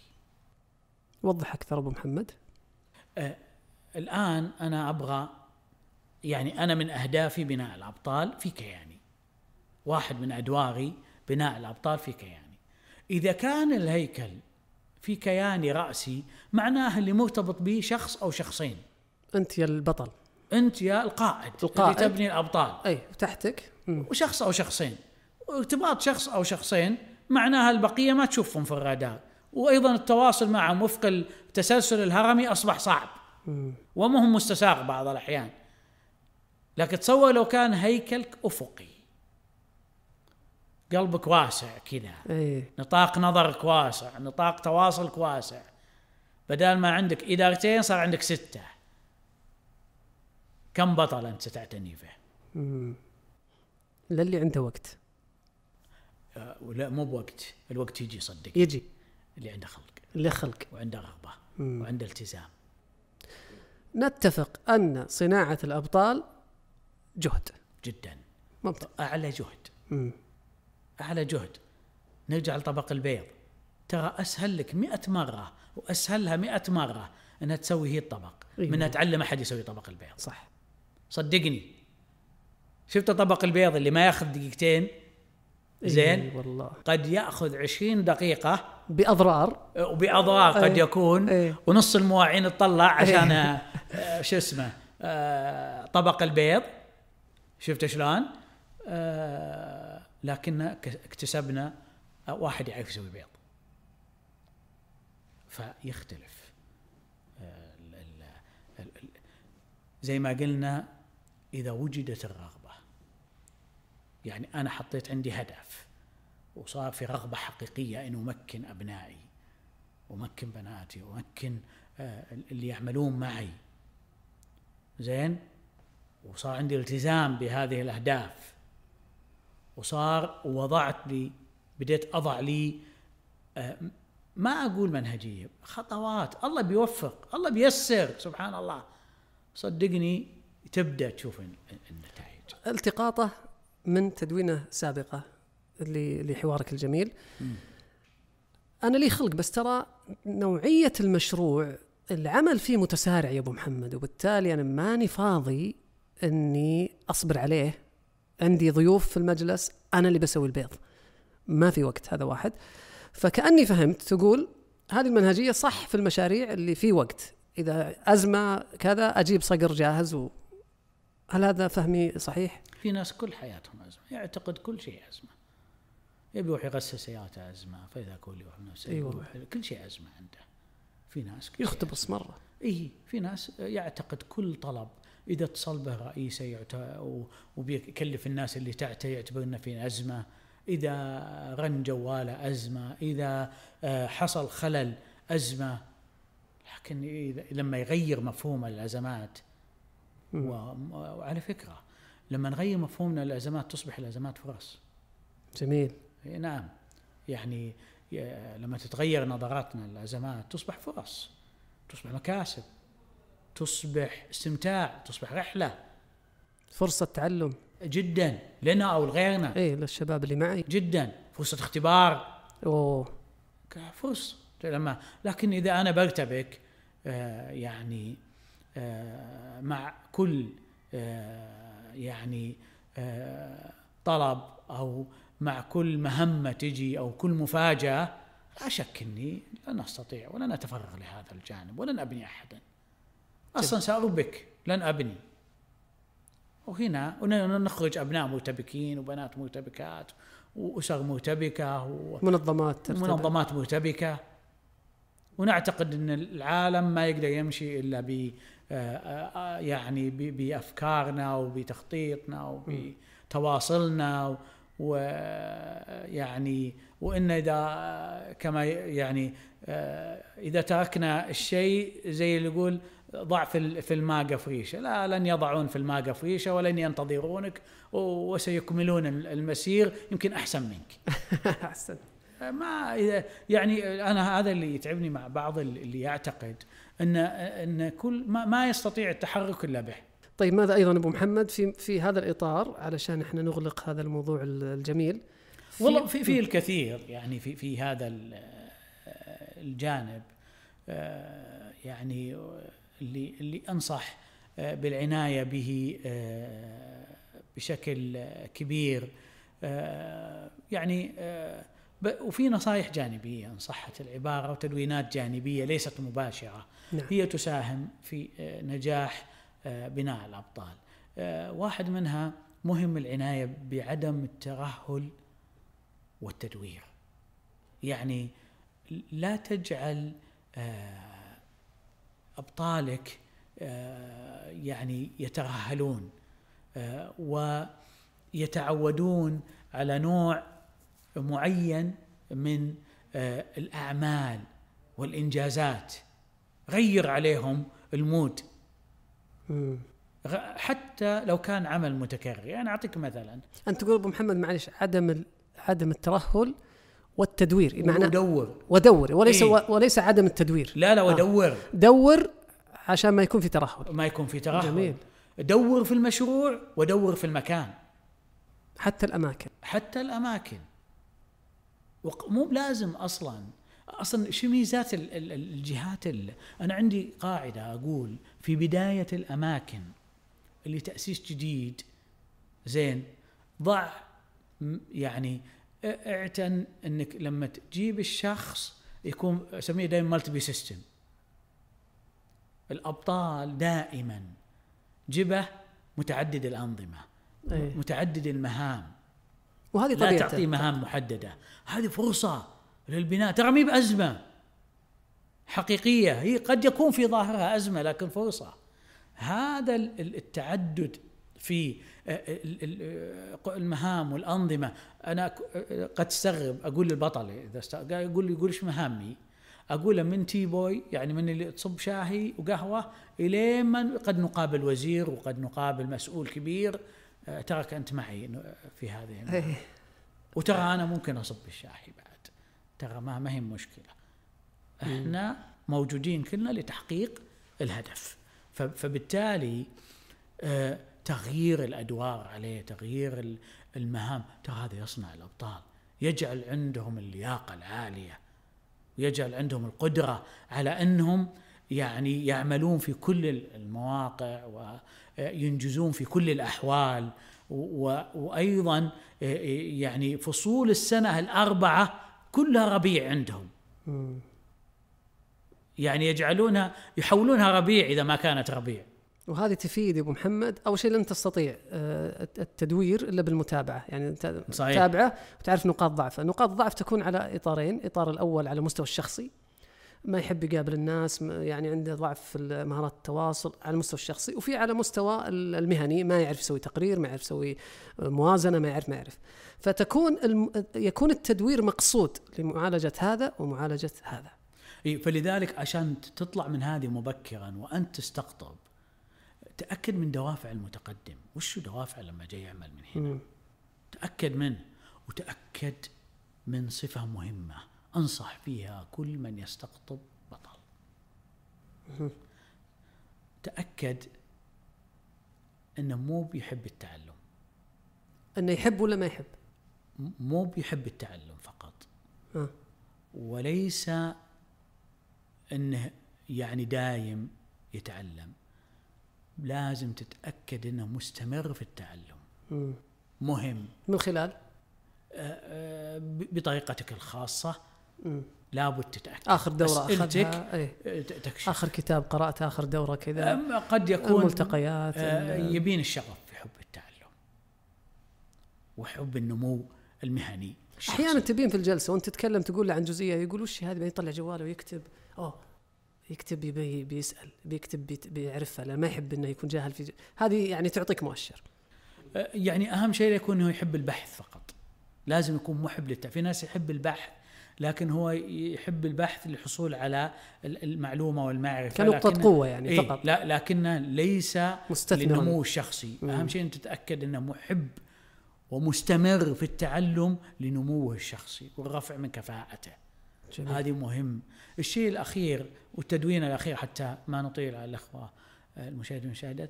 وضح أكثر أبو محمد. آه الآن أنا أبغى، يعني أنا من أهدافي بناء الأبطال في كياني، واحد من أدواري بناء الأبطال في كياني. إذا كان الهيكل في كياني رأسي، معناه اللي مرتبط به شخص أو شخصين. أنت يا البطل، أنت يا القائد, القائد. اللي تبني الأبطال، أي وتحتك مم. وشخص أو شخصين. وارتباط شخص أو شخصين معناها البقية ما تشوفهم في الرادار، وأيضا التواصل معهم وفق التسلسل الهرمي أصبح صعب مم. ومهم مستساغ بعض الأحيان. لكن تصور لو كان هيكلك أفقي، قلبك واسع كذا، أي. نطاق نظرك واسع، نطاق تواصلك واسع، بدل ما عندك إدارتين صار عندك ستة. كم بطل أنت ستعتني فيه؟ مم. للي عنده وقت. أه ولا مو بوقت، الوقت يجي صدق، يجي اللي عنده خلق، اللي خلق وعنده رغبة، مم. وعنده التزام. نتفق أن صناعة الأبطال جهد جدا ممتاز. أعلى جهد. مم. أعلى جهد. نرجع لطبق البيض، ترى أسهل لك مئة مرة وأسهلها مئة مرة أنها تسوي هي الطبق أيوة. منها تعلم أحد يسوي طبق البيض. صح، صدقني. شفت طبق البيض اللي ما يأخذ دقيقتين زين أي والله قد يأخذ عشرين دقيقة بأضرار وبأضرار قد أي. يكون أي. ونص المواعين تطلع عشان آه شو اسمه آه طبق البيض. شفت شلون؟ آه لكن اكتسبنا واحد يعرف يسوي بيض، فيختلف. آه ال ال ال زي ما قلنا، إذا وجدت الرغبة، يعني أنا حطيت عندي هدف وصار في رغبة حقيقية أن أمكن أبنائي ومكن بناتي ومكن آه اللي يعملون معي، زين، وصار عندي التزام بهذه الأهداف، وصار وضعت لي، بديت أضع لي آه ما أقول منهجية، خطوات. الله بيوفق، الله بيسر، سبحان الله. صدقني تبدأ تشوف النتائج. التقاطه من تدوينه سابقة اللي لحوارك الجميل. م. أنا لي خلق، بس ترى نوعية المشروع العمل فيه متسارع يا أبو محمد، وبالتالي أنا ماني فاضي أني أصبر عليه. عندي ضيوف في المجلس، أنا اللي بسوي البيض، ما في وقت. هذا واحد. فكأني فهمت تقول هذه المنهجية صح في المشاريع اللي فيه وقت، إذا أزمة كذا أجيب صقر جاهز. و... هل هذا فهمي صحيح؟ في ناس كل حياتهم أزمة، يعتقد كل شيء أزمة، يبي يروح يغسل سيارته أزمة، فإذا كل يروح نفسه أيوة. كل شيء أزمة عنده. في ناس يختبص مرة. إيه، في ناس يعتقد كل طلب إذا اتصل به رئيسه يعت... وبيكلف الناس اللي تحته يعتبر إنه في أزمة، إذا رن جواله أزمة، إذا حصل خلل أزمة، لكن لما يغير مفهوم الأزمات، وعلى فكرة لما نغير مفهومنا الأزمات تصبح الأزمات فرص. جميل. نعم، يعني لما تتغير نظراتنا للأزمات تصبح فرص، تصبح مكاسب، تصبح استمتاع، تصبح رحلة، فرصة تعلم جدا لنا أو لغيرنا. إيه للشباب اللي معي جدا، فرصة اختبار. أوه فرصة لما، لكن إذا أنا برتبك آه يعني آه مع كل آه يعني آه طلب أو مع كل مهمة تجي أو كل مفاجأة، لا شك أني لن أستطيع ولن أتفرغ لهذا الجانب ولن أبني أحدا. أصلا سأربك، لن أبني. وهنا نخرج أبناء مرتبكين وبنات مرتبكات وأسر مرتبكة ومنظمات منظمات مرتبكة، ونعتقد أن العالم ما يقدر يمشي إلا ب يعني بأفكارنا وبتخطيطنا وبتواصلنا، ويعني وإن إذا كما يعني إذا تركنا الشيء زي اللي يقول ضع في الماء قفريشة، لا، لن يضعون في الماء قفريشة ولن ينتظرونك وسيكملون المسير يمكن أحسن منك. أحسن. ما يعني أنا هذا اللي يتعبني مع بعض اللي يعتقد أن أن كل ما, ما يستطيع التحرك إلا به. طيب ماذا أيضا أبو محمد في في هذا الإطار علشان إحنا نغلق هذا الموضوع الجميل؟ في والله في في الكثير يعني في في هذا الجانب، يعني اللي اللي أنصح بالعناية به بشكل كبير، يعني وفي نصائح جانبية إن صحت العبارة وتدوينات جانبية ليست مباشرة. نعم. هي تساهم في نجاح بناء الأبطال. واحد منها مهم العناية بعدم الترهل والتدوير، يعني لا تجعل أبطالك يعني يترهلون ويتعودون على نوع معين من الأعمال والإنجازات. غير عليهم المود حتى لو كان عمل متكرر. يعني أعطيك مثلا، أنت تقول أبو محمد معلش عدم عدم الترهل والتدوير، معناه ودور ودور وليس إيه؟ وليس عدم التدوير. لا لا ودور آه. دور عشان ما يكون في ترهل، ما يكون في ترهل. جميل. دور في المشروع ودور في المكان، حتى الأماكن حتى الأماكن. مو لازم أصلا أصلا شو ميزات الجهات. أنا عندي قاعدة أقول في بداية الأماكن اللي تأسيس جديد زين، ضع يعني اعتن أنك لما تجيب الشخص يكون أسميه دائما مالتي سيستم. الأبطال دائما جبه متعدد الأنظمة، أيه. متعدد المهام، وهذه لا تعطي مهام محددة. هذه فرصة للبناء، ترى مي بأزمة حقيقية، هي قد يكون في ظاهرها أزمة لكن فرصة. هذا التعدد في المهام والأنظمة. أنا قد استغرب أقول للبطل إذا يقول لي يقول إيش مهامي، أقول له من تي بوي يعني من اللي تصب شاهي وقهوة إلى من قد نقابل وزير وقد نقابل مسؤول كبير. تراك أنت معي في هذه، وترى أنا ممكن أصب الشاهي بعد، ترى ما ما هي مشكلة. إحنا موجودين كلنا لتحقيق الهدف. فبالتالي تغيير الأدوار عليه، تغيير المهام، ترى هذا يصنع الأبطال، يجعل عندهم اللياقة العالية ويجعل عندهم القدرة على أنهم يعني يعملون في كل المواقع وينجزون في كل الأحوال. وأيضا يعني فصول السنة الأربعة كلها ربيع عندهم، يعني يجعلونها يحولونها ربيع إذا ما كانت ربيع. وهذه تفيد يا أبو محمد. أول شيء لن تستطيع التدوير إلا بالمتابعة، يعني أنت تتابعه وتعرف نقاط ضعفه. نقاط ضعف تكون على إطارين: إطار الأول على مستوى الشخصي، ما يحب يقابل الناس، يعني عنده ضعف في مهارات التواصل على المستوى الشخصي، وفي على مستوى المهني ما يعرف يسوي تقرير، ما يعرف يسوي موازنة، ما يعرف ما يعرف فتكون الم... يكون التدوير مقصود لمعالجة هذا ومعالجة هذا. فلذلك عشان تطلع من هذه مبكرا وأنت تستقطب، تأكد من دوافع المتقدم. وش دوافع لما جاي يعمل من هنا؟ م. تأكد منه، وتأكد من صفة مهمة أنصح فيها كل من يستقطب بطل. م. تأكد أنه مو بيحب التعلم، أنه يحب ولا ما يحب، مو بيحب التعلم فقط، م. وليس أنه يعني دايم يتعلم. لازم تتأكد أنه مستمر في التعلم. م. مهم. من خلال بطريقتك الخاصة. م. لابد تتأكد. آخر دورة أخذها، ايه؟ آخر كتاب قرأت، آخر دورة كذا، قد يكون ملتقيات. يبين الشغف في حب التعلم وحب النمو المهني. أحيانا تبين في الجلسة وأنت تتكلم تقول له عن جزئية، يقول وش هذا، بيطلع جواله ويكتب، أوه يكتب، بي بيسأل، بيكتب، بي بيعرفها، لأن ما يحب إنه يكون جاهل في ج... هذه يعني تعطيك مؤشر. يعني أهم شيء يكون إنه يحب البحث فقط. لازم يكون محب للتعلم. في ناس يحب البحث لكن هو يحب البحث للحصول على المعلومة والمعرفة كنقطة قوة يعني إيه فقط، لا لكنه ليس للنمو الشخصي. مم. أهم شيء أن تتأكد أنه محب ومستمر في التعلم لنموه الشخصي والرفع من كفاءته. جميل. هذه مهم. الشيء الأخير والتدوين الأخير حتى ما نطيل على الأخوة المشاهدين والمشاهدات،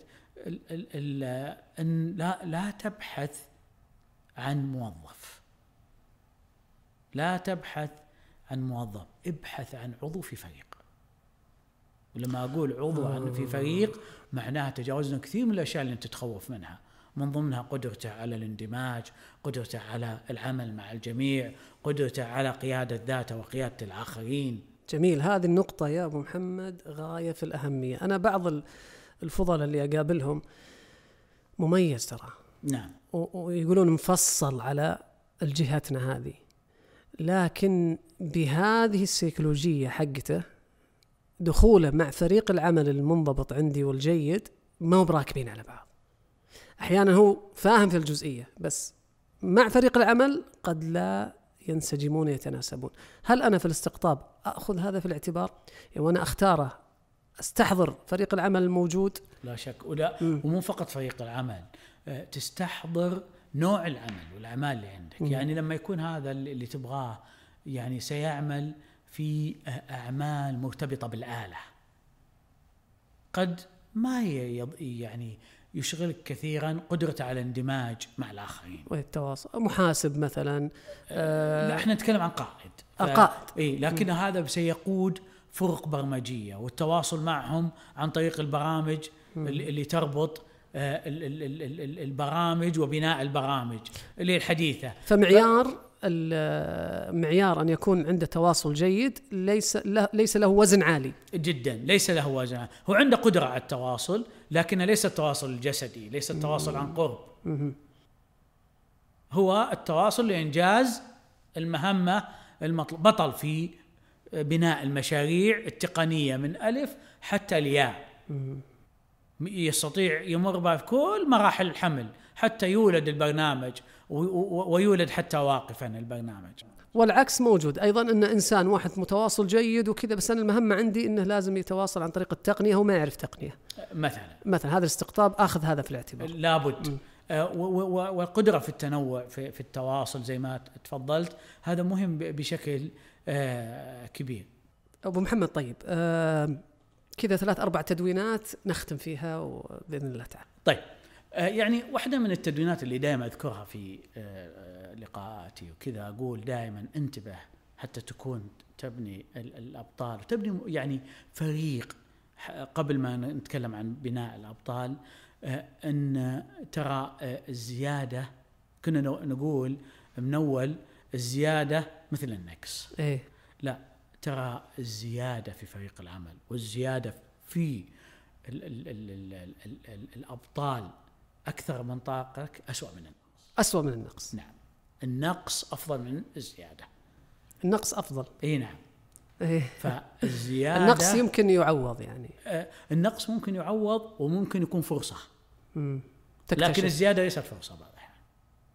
أن لا, لا تبحث عن موظف، لا تبحث عن موظف، ابحث عن عضو في فريق. ولما أقول عضو عن في فريق معناها تجاوزنا كثير من الأشياء اللي أنت تتخوف منها، من ضمنها قدرته على الاندماج، قدرته على العمل مع الجميع، قدرته على قيادة ذاته وقيادة الآخرين. جميل. هذه النقطة يا أبو محمد غاية في الأهمية. أنا بعض الفضلاء اللي أقابلهم مميز ترى، نعم، ويقولون مفصل على الجهتنا هذه، لكن بهذه السيكولوجية حقته دخوله مع فريق العمل المنضبط عندي والجيد ما هو براكبين على بعض. أحيانا هو فاهم في الجزئية بس مع فريق العمل قد لا ينسجمون يتناسبون. هل أنا في الاستقطاب أخذ هذا في الاعتبار وأنا أختاره، استحضر فريق العمل الموجود؟ لا شك. ولا ومو فقط فريق العمل، تستحضر نوع العمل والأعمال اللي عندك. م. يعني لما يكون هذا اللي تبغاه يعني سيعمل في أعمال مرتبطة بالآلة، قد ما يعني يشغلك كثيرا قدرته على الاندماج مع الآخرين والتواصل. محاسب مثلا، آه لا احنا نتكلم عن قائد. قائد إيه، لكن م. هذا سيقود فرق برمجية والتواصل معهم عن طريق البرامج م. اللي تربط البرامج وبناء البرامج اللي الحديثة. فمعيار المعيار أن يكون عنده تواصل جيد ليس له ليس له وزن عالي جدا، ليس له وزن عالي. هو عنده قدرة على التواصل لكن ليس التواصل الجسدي، ليس التواصل عن قرب، هو التواصل لإنجاز المهمة المطلوب. بطل في بناء المشاريع التقنية من ألف حتى الياء، يستطيع يمر بكل مراحل الحمل حتى يولد البرنامج ويولد حتى واقفا البرنامج. والعكس موجود أيضا، أن إنسان واحد متواصل جيد وكذا بس أنا المهمة عندي أنه لازم يتواصل عن طريق التقنية، هو ما يعرف تقنية مثلا مثلا هذا الاستقطاب أخذ هذا في الاعتبار. لابد. آه والقدرة في التنوع في, في التواصل زي ما تفضلت، هذا مهم بشكل آه كبير. أبو محمد، طيب آه كذا ثلاث أربع تدوينات نختم فيها وبإذن الله تعالى. طيب آه يعني واحدة من التدوينات اللي دائما أذكرها في آه لقاءاتي وكذا، أقول دائما انتبه حتى تكون تبني الأبطال وتبني يعني فريق. قبل ما نتكلم عن بناء الأبطال، آه أن ترى آه الزيادة، كنا نقول من أول الزيادة مثل النقص. إيه؟ لا، ترى الزيادة في فريق العمل والزيادة في ال ال ال ال ال ال الأبطال أكثر من طاقتك أسوأ من النقص. أسوأ من النقص. نعم، النقص أفضل من الزيادة. النقص أفضل. إيه نعم. إيه. فالزيادة النقص يمكن يعوض يعني. آه النقص ممكن يعوض وممكن يكون فرصة. مم. لكن الزيادة ليست فرصة بعض الأحيان.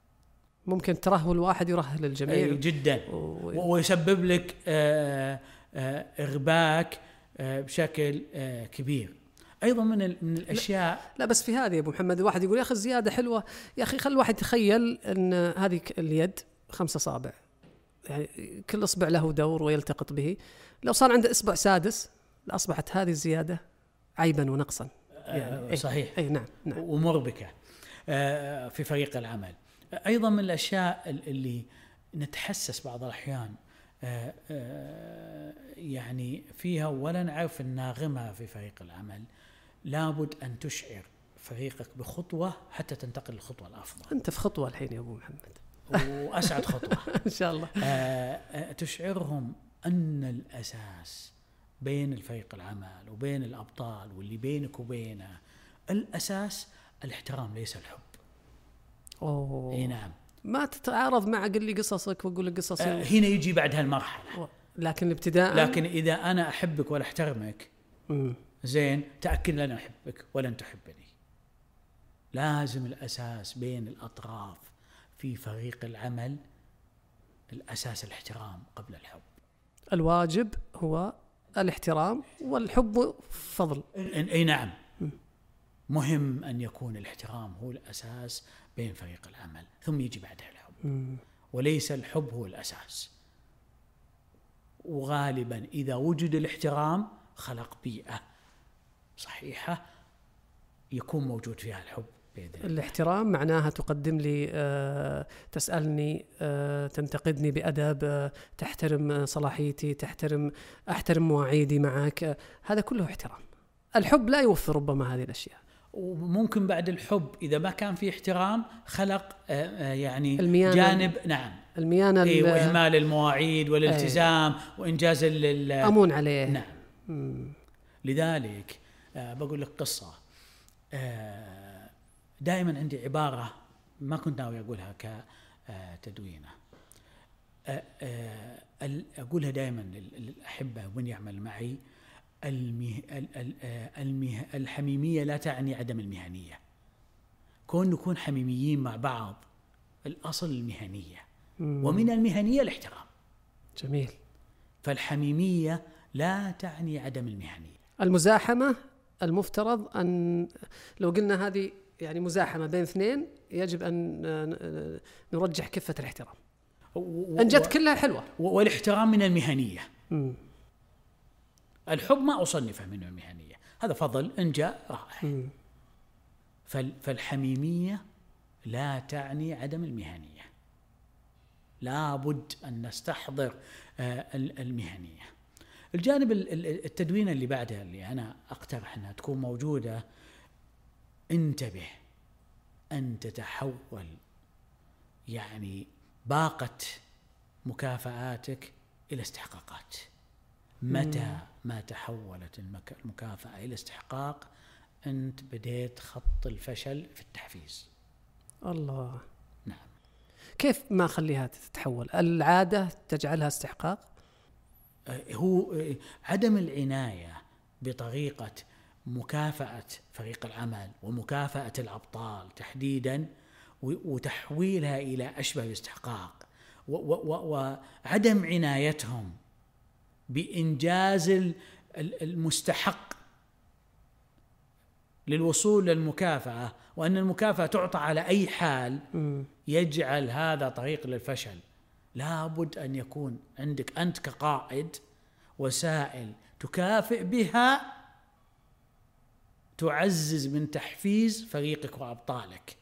ممكن ترهل الواحد يرهل الجميع. جدا و... ويسبب لك آه إرباك بشكل كبير. أيضا من من الأشياء، لا بس في هذه يا أبو محمد الواحد يقول يا أخي الزيادة حلوة، يا أخي خل الواحد يتخيل أن هذه اليد خمسة أصابع، يعني كل إصبع له دور ويلتقط به، لو صار عنده إصبع سادس لأصبحت هذه الزيادة عيبا ونقصا. يعني صحيح. أي نعم, نعم. ومربكة في فريق العمل. أيضا من الأشياء اللي نتحسس بعض الأحيان يعني فيها ولا نعرف الناغمة في فريق العمل، لابد أن تشعر فريقك بخطوة حتى تنتقل للخطوة الأفضل. أنت في خطوة الحين يا أبو محمد، وأسعد خطوة إن شاء الله. تشعرهم أن الأساس بين الفريق العمل وبين الأبطال واللي بينك وبينه، الأساس الاحترام ليس الحب. أوه. إيه نعم. ما تتعارض مع قل لي قصصك وأقول لك قصصي. آه هنا يجي بعد هالمرحلة. لكن الابتداء، لكن إذا أنا أحبك ولا أحترمك م. زين، تأكد لن أحبك ولن تحبني. لازم الأساس بين الأطراف في فريق العمل، الأساس الاحترام قبل الحب. الواجب هو الاحترام والحب فضل. أي نعم. مهم أن يكون الاحترام هو الأساس بين فريق العمل، ثم يجي بعدها الحب. م. وليس الحب هو الأساس. وغالبا إذا وجد الاحترام خلق بيئة صحيحة يكون موجود فيها الحب بإذن الله. الاحترام معناها تقدم لي أه، تسألني أه، تنتقدني بأدب، أه، تحترم صلاحيتي، تحترم أحترم مواعيدي معك، أه، هذا كله احترام. الحب لا يوفر ربما هذه الأشياء. وممكن بعد الحب إذا ما كان في احترام خلق أه يعني الميانة، جانب نعم الميانة، إيه، وإهمال المواعيد والالتزام أي. وإنجاز أمون عليه. نعم. مم. لذلك أه بقول لك قصة. أه دائما عندي عبارة ما كنت ناوي أقولها كتدوينة، أه أه أقولها دائما للأحبة ومن يعمل معي: المه... المه... الحميمية لا تعني عدم المهنية. كون نكون حميميين مع بعض الأصل المهنية، مم. ومن المهنية الاحترام. جميل. فالحميمية لا تعني عدم المهنية. المزاحمة المفترض أن لو قلنا هذه يعني مزاحمة بين اثنين يجب أن نرجح كفة الاحترام. و... أن جت كلها حلوة. والاحترام من المهنية. مم. الحب ما أصنفه من المهنية، هذا فضل إن جاء رائع. فالحميمية لا تعني عدم المهنية، لابد أن نستحضر المهنية. الجانب التدوين اللي بعدها اللي أنا أقترح أنها تكون موجودة: انتبه أن تتحول يعني باقة مكافآتك إلى استحقاقات. متى ما تحولت المكافأة إلى استحقاق أنت بديت خط الفشل في التحفيز. الله. نعم. كيف ما خليها تتحول؟ العادة تجعلها استحقاق؟ هو عدم العناية بطريقة مكافأة فريق العمل ومكافأة الأبطال تحديدا وتحويلها إلى أشبه الاستحقاق، وعدم عنايتهم بإنجاز المستحق للوصول للمكافأة، وأن المكافأة تعطى على أي حال، يجعل هذا طريق للفشل. لابد أن يكون عندك أنت كقائد وسائل تكافئ بها تعزز من تحفيز فريقك وأبطالك.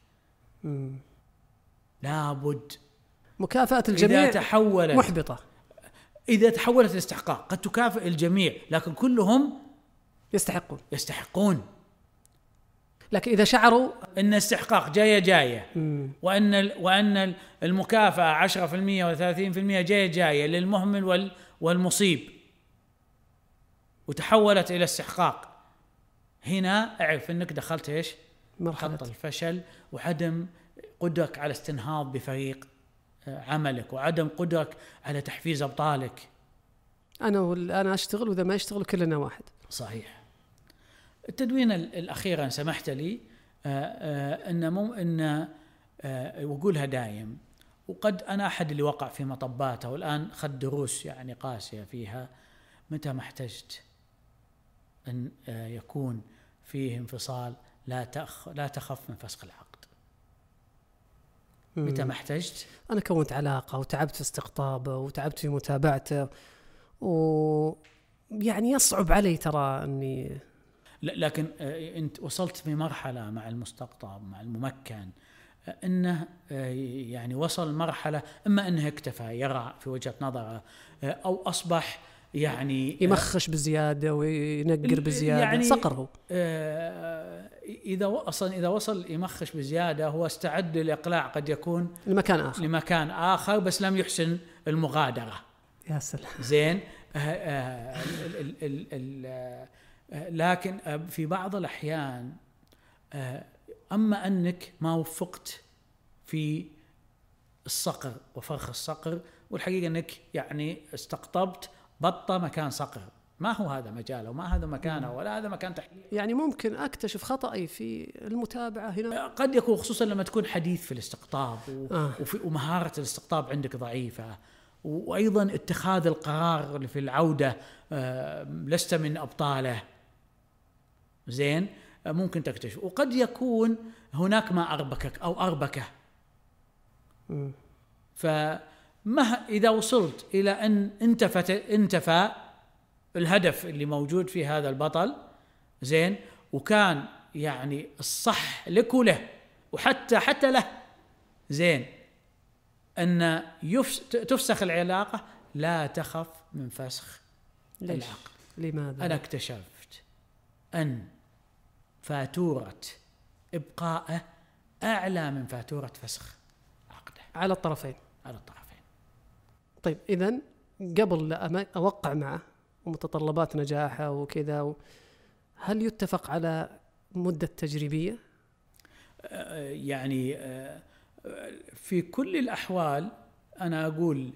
لابد مكافأة الجميع إذا تحولت محبطة، إذا تحولت الاستحقاق قد تكافئ الجميع لكن كلهم يستحقون يستحقون لكن إذا شعروا أن الاستحقاق جاية جاية مم. وأن وأن المكافأة عشرة في المية وثلاثين في المية جاية جاية للمهمل والمصيب وتحولت إلى استحقاق، هنا أعرف أنك دخلت إيش؟ مرحلة خط الفشل وعدم قدرك على استنهاض بفريق عملك وعدم قدرك على تحفيز أبطالك. أنا أنا أشتغل وإذا ما يشتغل كلنا واحد. صحيح. التدوين الأخير إن سمحت لي أن مم أن وقولها دايم، وقد أنا أحد اللي وقع في مطباتها والآن خد دروس يعني قاسية فيها. متى ما احتجت أن يكون فيه انفصال لا تخ لا تخف من فسخ العقد. متى ما احتجت. أنا كونت علاقة وتعبت في استقطابه وتعبت في متابعته، ويعني يصعب علي ترى أني لكن أنت وصلت في مرحلة مع المستقطب مع الممكن أنه يعني وصل مرحلة إما أنه اكتفى يرى في وجهة نظره أو أصبح يعني يمخش بزيادة وينقر بزيادة، يعني صقر هو. إذا أصلا إذا وصل يمخش بزيادة هو استعد للإقلاع قد يكون لمكان آخر لمكان آخر بس لم يحسن المغادرة. يا سلام. زين. لكن في بعض الأحيان أما أنك ما وفقت في الصقر وفرخ الصقر، والحقيقة أنك يعني استقطبت بطة مكان صقر، ما هو هذا مجاله وما هذا مكانه ولا هذا مكان تحليل. يعني ممكن أكتشف خطأي في المتابعة هنا قد يكون، خصوصا لما تكون حديث في الاستقطاب و... آه. وفي ومهارة الاستقطاب عندك ضعيفة، وأيضا اتخاذ القرار في العودة آه لست من أبطاله. زين. آه ممكن تكتشف، وقد يكون هناك ما أربكك أو أربكه. م. فما إذا وصلت إلى أن انتفى انتفى الهدف اللي موجود في هذا البطل، زين، وكان يعني الصح لك وله وحتى حتى له، زين، أن تفسخ العلاقة، لا تخف من فسخ العقد. لماذا؟ أنا اكتشفت أن فاتورة إبقائه أعلى من فاتورة فسخ عقده على الطرفين. على الطرفين. طيب إذن قبل لا أوقع معه ومتطلبات نجاحه وكذا، هل يتفق على مدة تجريبية؟ يعني في كل الأحوال أنا أقول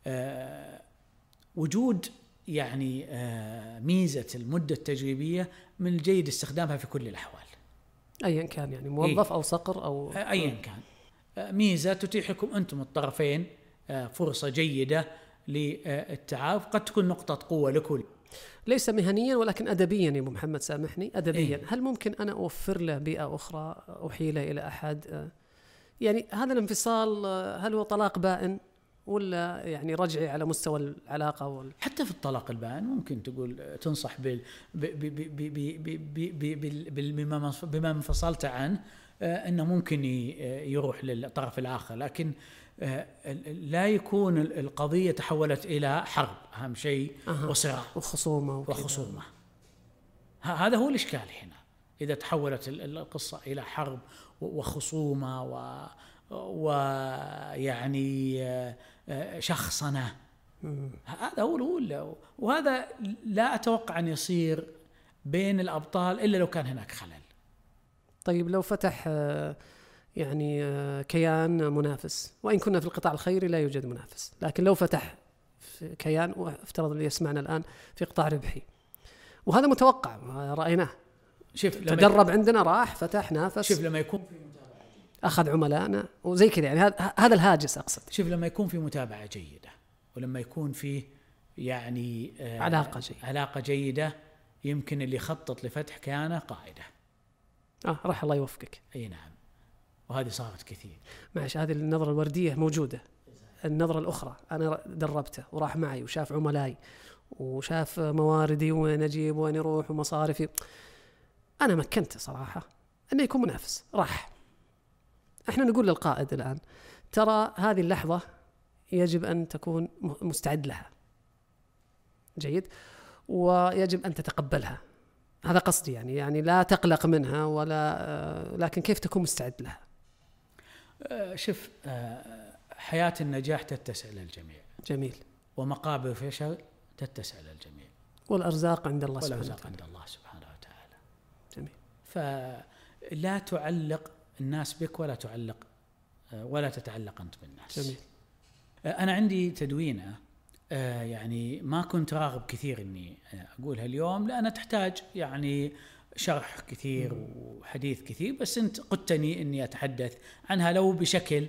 وجود يعني ميزة المدة التجريبية من الجيد استخدامها في كل الأحوال أيا كان، يعني موظف أو صقر أو أيا كان. ميزة تتيح لكم أنتم الطرفين فرصة جيدة للتعاف، قد تكون نقطة قوة لكل. ليس مهنيا ولكن أدبيا يا أبو محمد، سامحني، أدبيا. إيه؟ هل ممكن أنا أوفر له بيئة أخرى، أحيله إلى أحد؟ يعني هذا الانفصال هل هو طلاق بائن ولا يعني رجعي على مستوى العلاقة وال... حتى في الطلاق البائن ممكن تقول تنصح بال بما انفصلت عنه أنه ممكن يروح للطرف الآخر، لكن لا يكون القضية تحولت إلى حرب أهم شيء أه. وصراع وخصومة وخصومة. هذا هو الإشكال هنا، إذا تحولت القصة إلى حرب وخصومة و ويعني شخصنة، هذا هو الأول. وهذا لا أتوقع أن يصير بين الأبطال إلا لو كان هناك خلل. طيب لو فتح يعني كيان منافس، وإن كنا في القطاع الخيري لا يوجد منافس، لكن لو فتح في كيان، وافترض اللي يسمعنا الآن في قطاع ربحي، وهذا متوقع رأيناه، شوف تدرب عندنا، راح فتح نافس، شوف لما يكون في متابعة أخذ عملائنا وزي كذا، يعني هذا الهاجس أقصد. شوف لما يكون في متابعة جيدة، ولما يكون في يعني آه علاقة جيدة علاقة جيدة، يمكن اللي يخطط لفتح كيانه قاعدة. آه راح الله يوفقك. أي نعم، وهذه صارت كثير. معش هذه النظرة الوردية موجودة. النظرة الأخرى أنا دربته وراح معي وشاف عملائي وشاف مواردي وين أجيب وين يروح ومصارفي، أنا مكنته صراحة أنه يكون منافس. راح إحنا نقول للقائد الآن ترى هذه اللحظة يجب أن تكون مستعد لها، جيد، ويجب أن تتقبلها، هذا قصدي، يعني يعني لا تقلق منها ولا، لكن كيف تكون مستعد لها. شوف، حياة النجاح تتسع للجميع، جميل، ومقابل الفشل تتسع للجميع، والأرزاق عند الله سبحانه والأرزاق عند الله سبحانه وتعالى. جميل. فلا تعلق الناس بك ولا تعلق ولا تتعلق أنت بالناس. جميل. أنا عندي تدوينة يعني ما كنت راغب كثير إني أقولها اليوم، لأنها تحتاج يعني شرح كثير وحديث كثير، بس أنت قدتني إني أتحدث عنها لو بشكل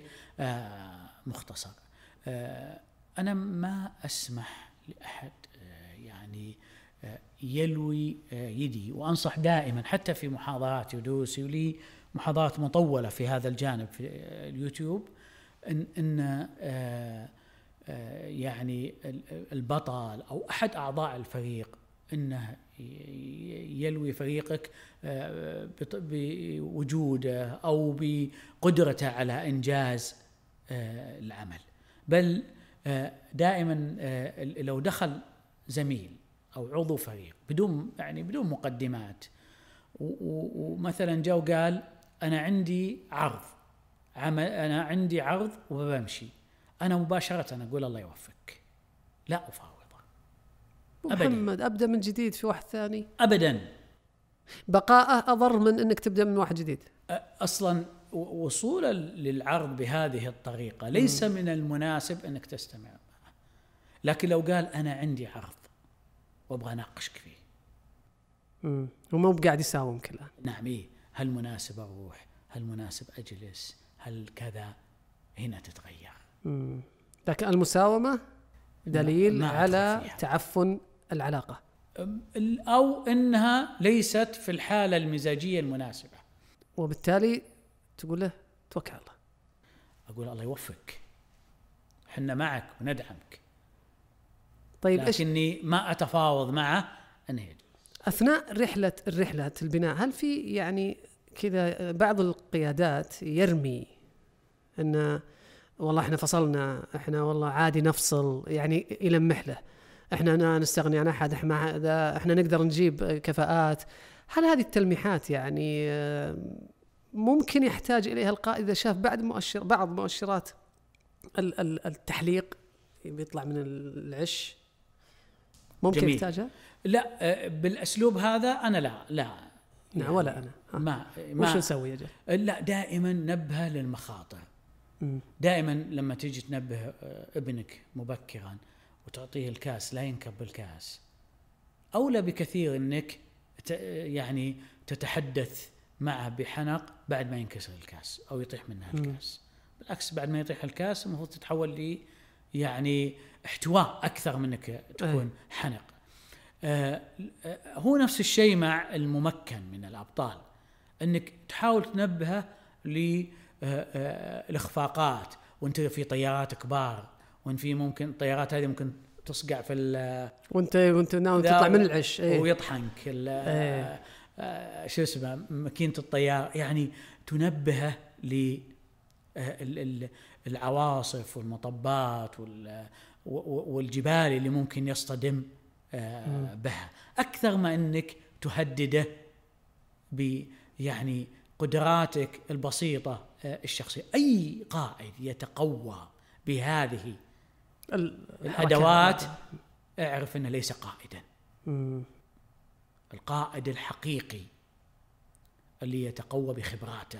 مختصر. أنا ما أسمح لأحد يعني يعني يلوي يدي. وأنصح دائما حتى في محاضرات يدوسي ولي محاضرات مطولة في هذا الجانب في اليوتيوب إن, إن يعني البطل أو أحد أعضاء الفريق إنه يلوي فريقك بوجوده أو بقدرته على إنجاز العمل. بل دائما لو دخل زميل أو عضو فريق بدون يعني بدون مقدمات ومثلا جاء وقال أنا عندي عرض عمل أنا عندي عرض وبمشي، أنا مباشرة أقول الله يوفقك، لا أفاوضه محمد. أبدأ من جديد في واحد ثاني أبدا. بقاءه أضر من أنك تبدأ من واحد جديد. أصلا وصولا للعرض بهذه الطريقة ليس م. من المناسب أنك تستمع معه. لكن لو قال أنا عندي عرض وأبغى أناقشك فيه امم وما بقاعد يساومك الآن. نعم إيه، هل مناسب أروح، هل مناسب أجلس، هل كذا، هنا تتغير. امم لكن المساومة دليل على تعفن العلاقة أو أنها ليست في الحالة المزاجية المناسبة، وبالتالي تقول له توكل على الله. أقول الله يوفقك، حنا معك وندعمك. طيب لكني إيش؟ ما أتفاوض معه أنهي. أثناء رحلة الرحلة البناء هل في يعني كذا بعض القيادات يرمي أن والله إحنا فصلنا، إحنا والله عادي نفصل، يعني يلمح له إحنا نستغني عن أحد، إحنا إحنا نقدر نجيب كفاءات. هل هذه التلميحات يعني ممكن يحتاج إليها القائد إذا شاف بعد مؤشر بعض مؤشرات التحليق بيطلع من العش ممكن جميل. يحتاجها؟ لا بالأسلوب هذا أنا لا لا نعم ولا أنا ما وش نسوي يا جل؟ لا دائما نبه للمخاطر. م. دائما لما تيجي تنبه ابنك مبكرا وتعطيه الكاس لا ينكب الكاس، أولى بكثير إنك يعني تتحدث معه بحنق بعد ما ينكسر الكاس أو يطيح منها الكاس. م. بالعكس بعد ما يطيح الكاس المفروض تتحول لي يعني احتواء أكثر منك تكون أي. حنق. آه هو نفس الشيء مع الممكن من الأبطال، أنك تحاول تنبهه للإخفاقات وانت في طيارات كبار وان في ممكن الطيارات هذه ممكن تصقع في وانت وانت ناوي تطلع من العش ايه. ويطحنك ايه. آه شو اسمه ماكينة الطيار، يعني تنبهه للعواصف والمطبات والجبال اللي ممكن يصطدم آه بها، أكثر ما أنك تهدده ب يعني قدراتك البسيطة آه الشخصية. أي قائد يتقوى بهذه الأدوات اعرف أنه ليس قائدا. مم. القائد الحقيقي اللي يتقوى بخبراته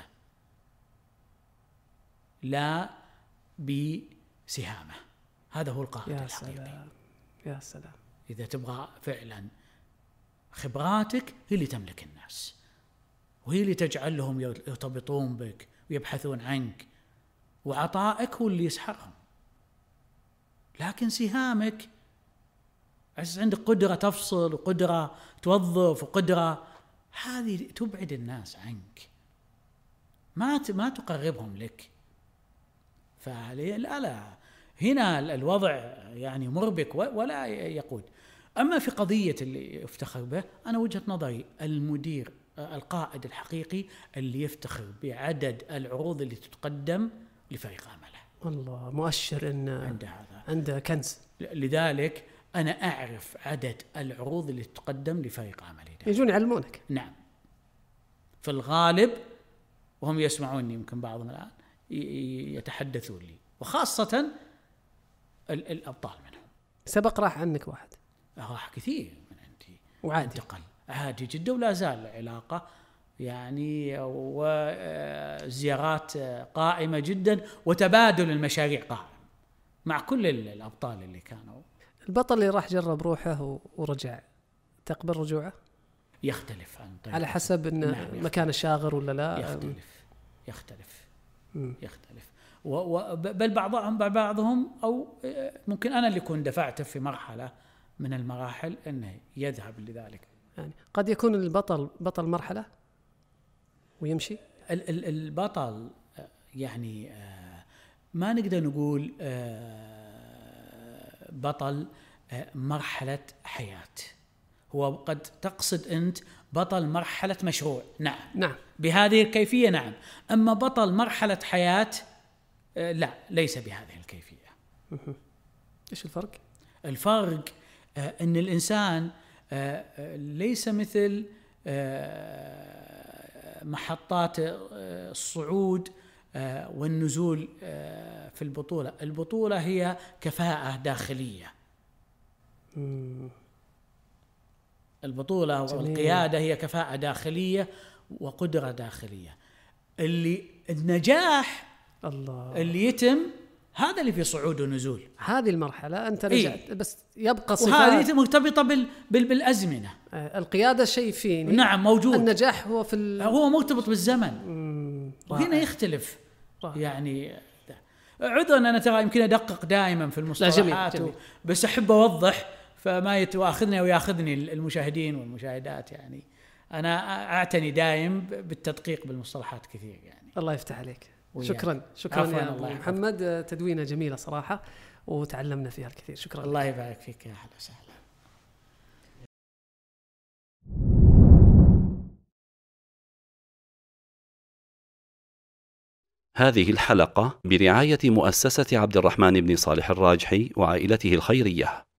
لا بسهامه، هذا هو القائد يا الحقيقي. سلام. يا سلام. إذا تبغى فعلا خبراتك هي اللي تملك الناس وهي اللي تجعل لهم يرتبطون بك ويبحثون عنك، وعطائك هو اللي يسحقهم. لكن سهامك عز عندك قدرة تفصل وقدرة توظف وقدرة هذه تبعد الناس عنك، ما ما تقربهم لك. فلا لا هنا الوضع يعني مربك ولا يقود. أما في قضية اللي يفتخر به، أنا وجهة نظري المدير القائد الحقيقي اللي يفتخر بعدد العروض اللي تتقدم لفريق عمله. الله، مؤشر إن عنده هذا، عنده كنز. لذلك أنا أعرف عدد العروض اللي تقدم لفريق عملي. يجون يعلمونك. نعم في الغالب، وهم يسمعوني يمكن بعضهم الآن يتحدثون لي، وخاصة الأبطال منهم. سبق راح عنك واحد؟ راح كثير من عندي وعادي انتقل عادي جدا، ولا زال العلاقة يعني وزيارات قائمة جدا وتبادل المشاريع قائم مع كل الأبطال اللي كانوا. البطل اللي راح جرب روحه ورجع تقبل رجوعه؟ يختلف عن طيب على حسب إن نعم مكان الشاغر ولا لا. يختلف يختلف م. يختلف و بل بعضهم بعضهم أو ممكن أنا اللي كنت دفعته في مرحلة من المراحل أنه يذهب لذلك. يعني قد يكون البطل بطل مرحلة ويمشي. البطل يعني ما نقدر نقول بطل مرحلة حياة. هو قد تقصد أنت بطل مرحلة مشروع، نعم نعم بهذه الكيفية، نعم. أما بطل مرحلة حياة لا، ليس بهذه الكيفية. إيش الفرق؟ الفرق أن الإنسان ليس مثل محطات الصعود والنزول في البطولة. البطولة هي كفاءة داخلية. البطولة والقيادة هي كفاءة داخلية وقدرة داخلية. اللي النجاح الله اللي يتم هذا اللي في صعود ونزول. هذه المرحلة أنت رجعت إيه؟ بس يبقى صفات، وهذه مرتبطة بال... بال... بالأزمنة. القيادة شيء فيني، نعم موجود. النجاح هو في ال... هو مرتبط بالزمن. وهنا يختلف رائع. يعني عذرا أنا ترى يمكن أدقق دائما في المصطلحات، جميل. بس أحب أوضح فما يتواخذني ويأخذني المشاهدين والمشاهدات. يعني أنا أعتني دائم بالتدقيق بالمصطلحات كثير يعني. الله يفتح عليك. شكرا شكرا يا أبو محمد، تدوينة جميلة صراحة وتعلمنا فيها الكثير. شكرا. الله يبارك فيك يا أهلا وسهلا. هذه الحلقة برعاية مؤسسة عبد الرحمن بن صالح الراجحي وعائلته الخيرية.